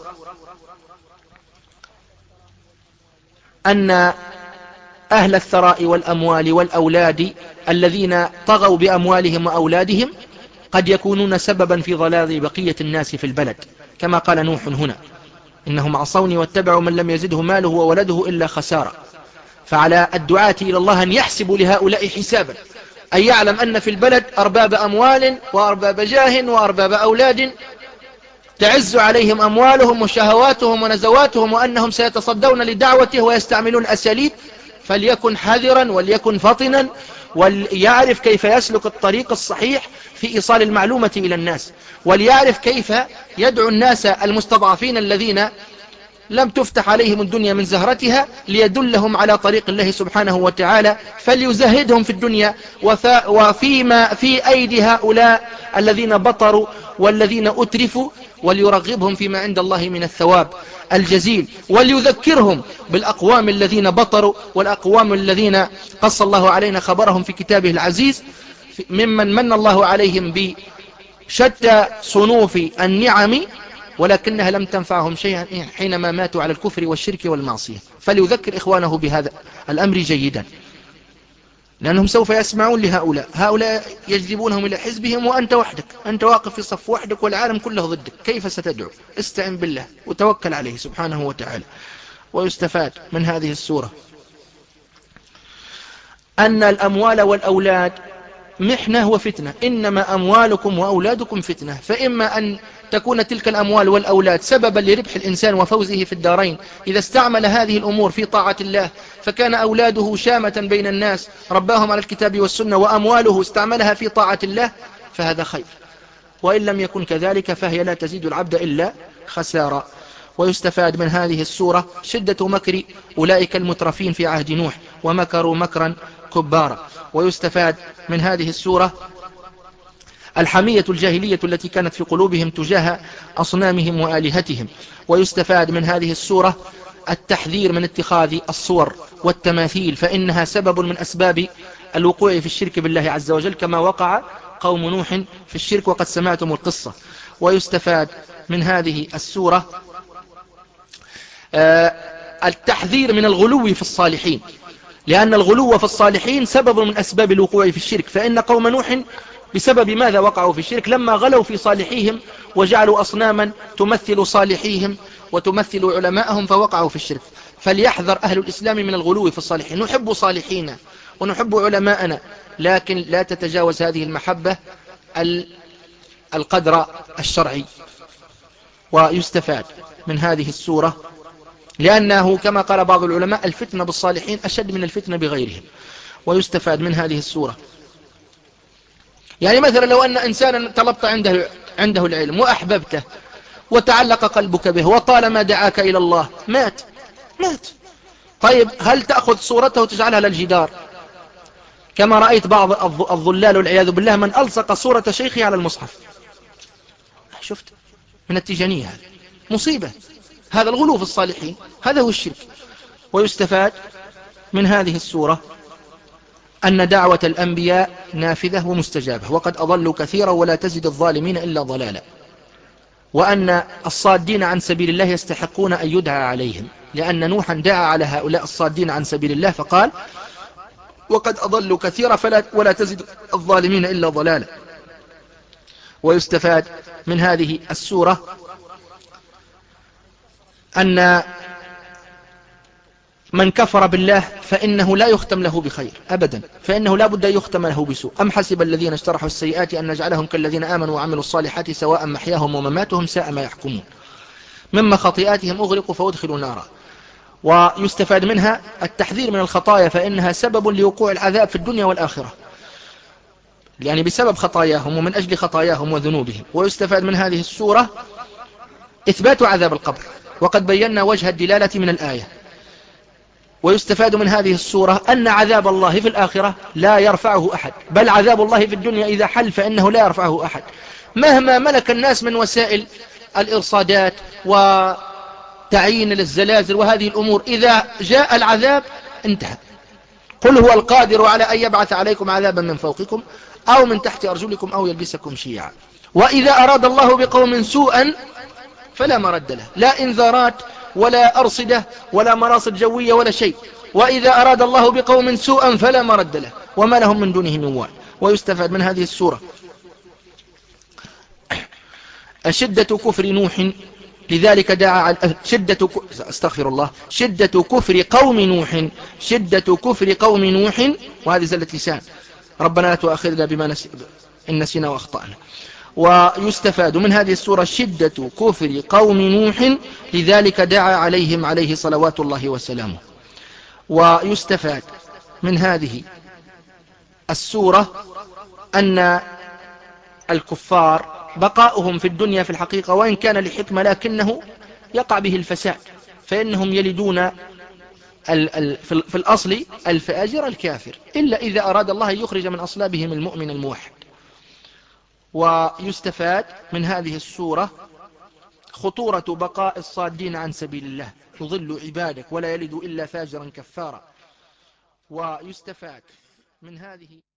أن أهل الثراء والأموال والأولاد الذين طغوا بأموالهم وأولادهم قد يكونون سببا في ضلال بقية الناس في البلد، كما قال نوح هنا إنهم عصوني واتبعوا من لم يزده ماله وولده إلا خسارة. فعلى الدعاة إلى الله أن يحسبوا لهؤلاء حسابا، أن يعلم أن في البلد أرباب أموال وأرباب جاه وأرباب أولاد تعز عليهم أموالهم وشهواتهم ونزواتهم، وأنهم سيتصدون لدعوته ويستعملون أساليب، فليكن حذرا وليكن فطنا وليعرف كيف يسلك الطريق الصحيح في إيصال المعلومة إلى الناس، وليعرف كيف يدعو الناس المستضعفين الذين لم تفتح عليهم الدنيا من زهرتها ليدلهم على طريق الله سبحانه وتعالى، فليزهدهم في الدنيا وفيما في أيدي هؤلاء الذين بطروا والذين أترفوا، وليرغبهم فيما عند الله من الثواب الجزيل، وليذكرهم بالأقوام الذين بطروا والأقوام الذين قص الله علينا خبرهم في كتابه العزيز، ممن من الله عليهم بشتى صنوف النعم ولكنها لم تنفعهم شيئا حينما ماتوا على الكفر والشرك والمعصية. فليذكر إخوانه بهذا الأمر جيدا. لأنهم سوف يسمعون لهؤلاء، هؤلاء يجذبونهم إلى حزبهم وأنت وحدك، أنت واقف في صف وحدك والعالم كله ضدك، كيف ستدعو؟ استعن بالله وتوكل عليه سبحانه وتعالى. ويستفاد من هذه السورة أن الأموال والأولاد محنة وفتنة، إنما أموالكم وأولادكم فتنة، فإما أن تكون تلك الأموال والأولاد سببا لربح الإنسان وفوزه في الدارين إذا استعمل هذه الأمور في طاعة الله، فكان أولاده شامة بين الناس رباهم على الكتاب والسنة، وأمواله استعملها في طاعة الله، فهذا خير. وإن لم يكن كذلك فهي لا تزيد العبد إلا خسارة. ويستفاد من هذه السورة شدة مكر أولئك المترفين في عهد نوح، ومكروا مكرا كبارا. ويستفاد من هذه السورة الحمية الجاهلية التي كانت في قلوبهم تجاه أصنامهم وآلهتهم. ويستفاد من هذه السورة التحذير من اتخاذ الصور والتماثيل، فإنها سبب من أسباب الوقوع في الشرك بالله عز وجل، كما وقع قوم نوح في الشرك وقد سمعتم القصة. ويستفاد من هذه السورة التحذير من الغلو في الصالحين، لأن الغلو في الصالحين سبب من أسباب الوقوع في الشرك، فإن قوم نوح بسبب ماذا وقعوا في الشرك؟ لما غلوا في صالحيهم وجعلوا أصناما تمثل صالحيهم وتمثل علماءهم فوقعوا في الشرك. فليحذر أهل الإسلام من الغلو في الصالحين. نحب صالحينا ونحب علماءنا، لكن لا تتجاوز هذه المحبة القدر الشرعي. ويستفاد من هذه السورة لأنه كما قال بعض العلماء الفتنة بالصالحين أشد من الفتنة بغيرهم. ويستفاد من هذه السورة يعني مثلا لو أن إنسانا طلبت عنده, عنده العلم وأحببته وتعلق قلبك به وطالما دعاك إلى الله مات مات طيب هل تأخذ صورته وتجعلها للجدار كما رأيت بعض الضلال والعياذ بالله من ألصق صورة شيخه على المصحف؟ شفت من التجانية، هذا مصيبة، هذا الغلو في الصالحين، هذا هو الشرك. ويستفاد من هذه السورة أن دعوة الأنبياء نافذة ومستجابة، وقد أضلوا كثيرا ولا تزد الظالمين إلا ضلالا، وأن الصادين عن سبيل الله يستحقون أن يدعى عليهم، لأن نوحا دعا على هؤلاء الصادين عن سبيل الله فقال وقد أضلوا كثيرا فلا ولا تزد الظالمين إلا ضلالا. ويستفاد من هذه السورة أن من كفر بالله فإنه لا يختم له بخير أبدا، فإنه لا بد يختم له بسوء. أم حسب الذين اشترحوا السيئات أن نجعلهم كالذين آمنوا وعملوا الصالحات سواء محياهم ومماتهم ساء ما يحكمون، مما خطيئاتهم أغرقوا فأدخلوا نارا. ويستفاد منها التحذير من الخطايا، فإنها سبب لوقوع العذاب في الدنيا والآخرة، يعني بسبب خطاياهم ومن أجل خطاياهم وذنوبهم. ويستفاد من هذه السورة إثبات عذاب القبر، وقد بينا وجه الدلالة من الآية. ويستفاد من هذه السورة أن عذاب الله في الآخرة لا يرفعه أحد، بل عذاب الله في الدنيا إذا حل فإنه لا يرفعه أحد، مهما ملك الناس من وسائل الإرصادات وتعيين للزلازل وهذه الأمور، إذا جاء العذاب انتهى. قل هو القادر على أن يبعث عليكم عذابا من فوقكم أو من تحت أرجلكم أو يلبسكم شيعا، وإذا أراد الله بقوم سوءا فلا مرد له، لا إنذارات ولا أرصدة ولا مراصد جوية ولا شيء، وإذا أراد الله بقوم سوءا فلا مرد له وما لهم من دونه من وال. ويستفاد من هذه السورة شدة كفر نوح، لذلك دعا شدة استغفر الله شدة كفر قوم نوح شدة كفر قوم نوح وهذه زلة لسان، ربنا لا تؤاخذنا بما نسي إن نسينا وأخطأنا. ويستفاد من هذه السورة شدة كفر قوم نوح، لذلك دعا عليهم عليه صلوات الله وسلامه. ويستفاد من هذه السورة أن الكفار بقاؤهم في الدنيا في الحقيقة وإن كان لحكمة لكنه يقع به الفساد، فإنهم يلدون في الأصل الفاجر الكافر، إلا إذا أراد الله يخرج من أصلابهم المؤمن الموحد. ويستفاد من هذه السورة خطورة بقاء الصادين عن سبيل الله، يضل عبادك ولا يلد إلا فاجرا كفارا. ويستفاد من هذه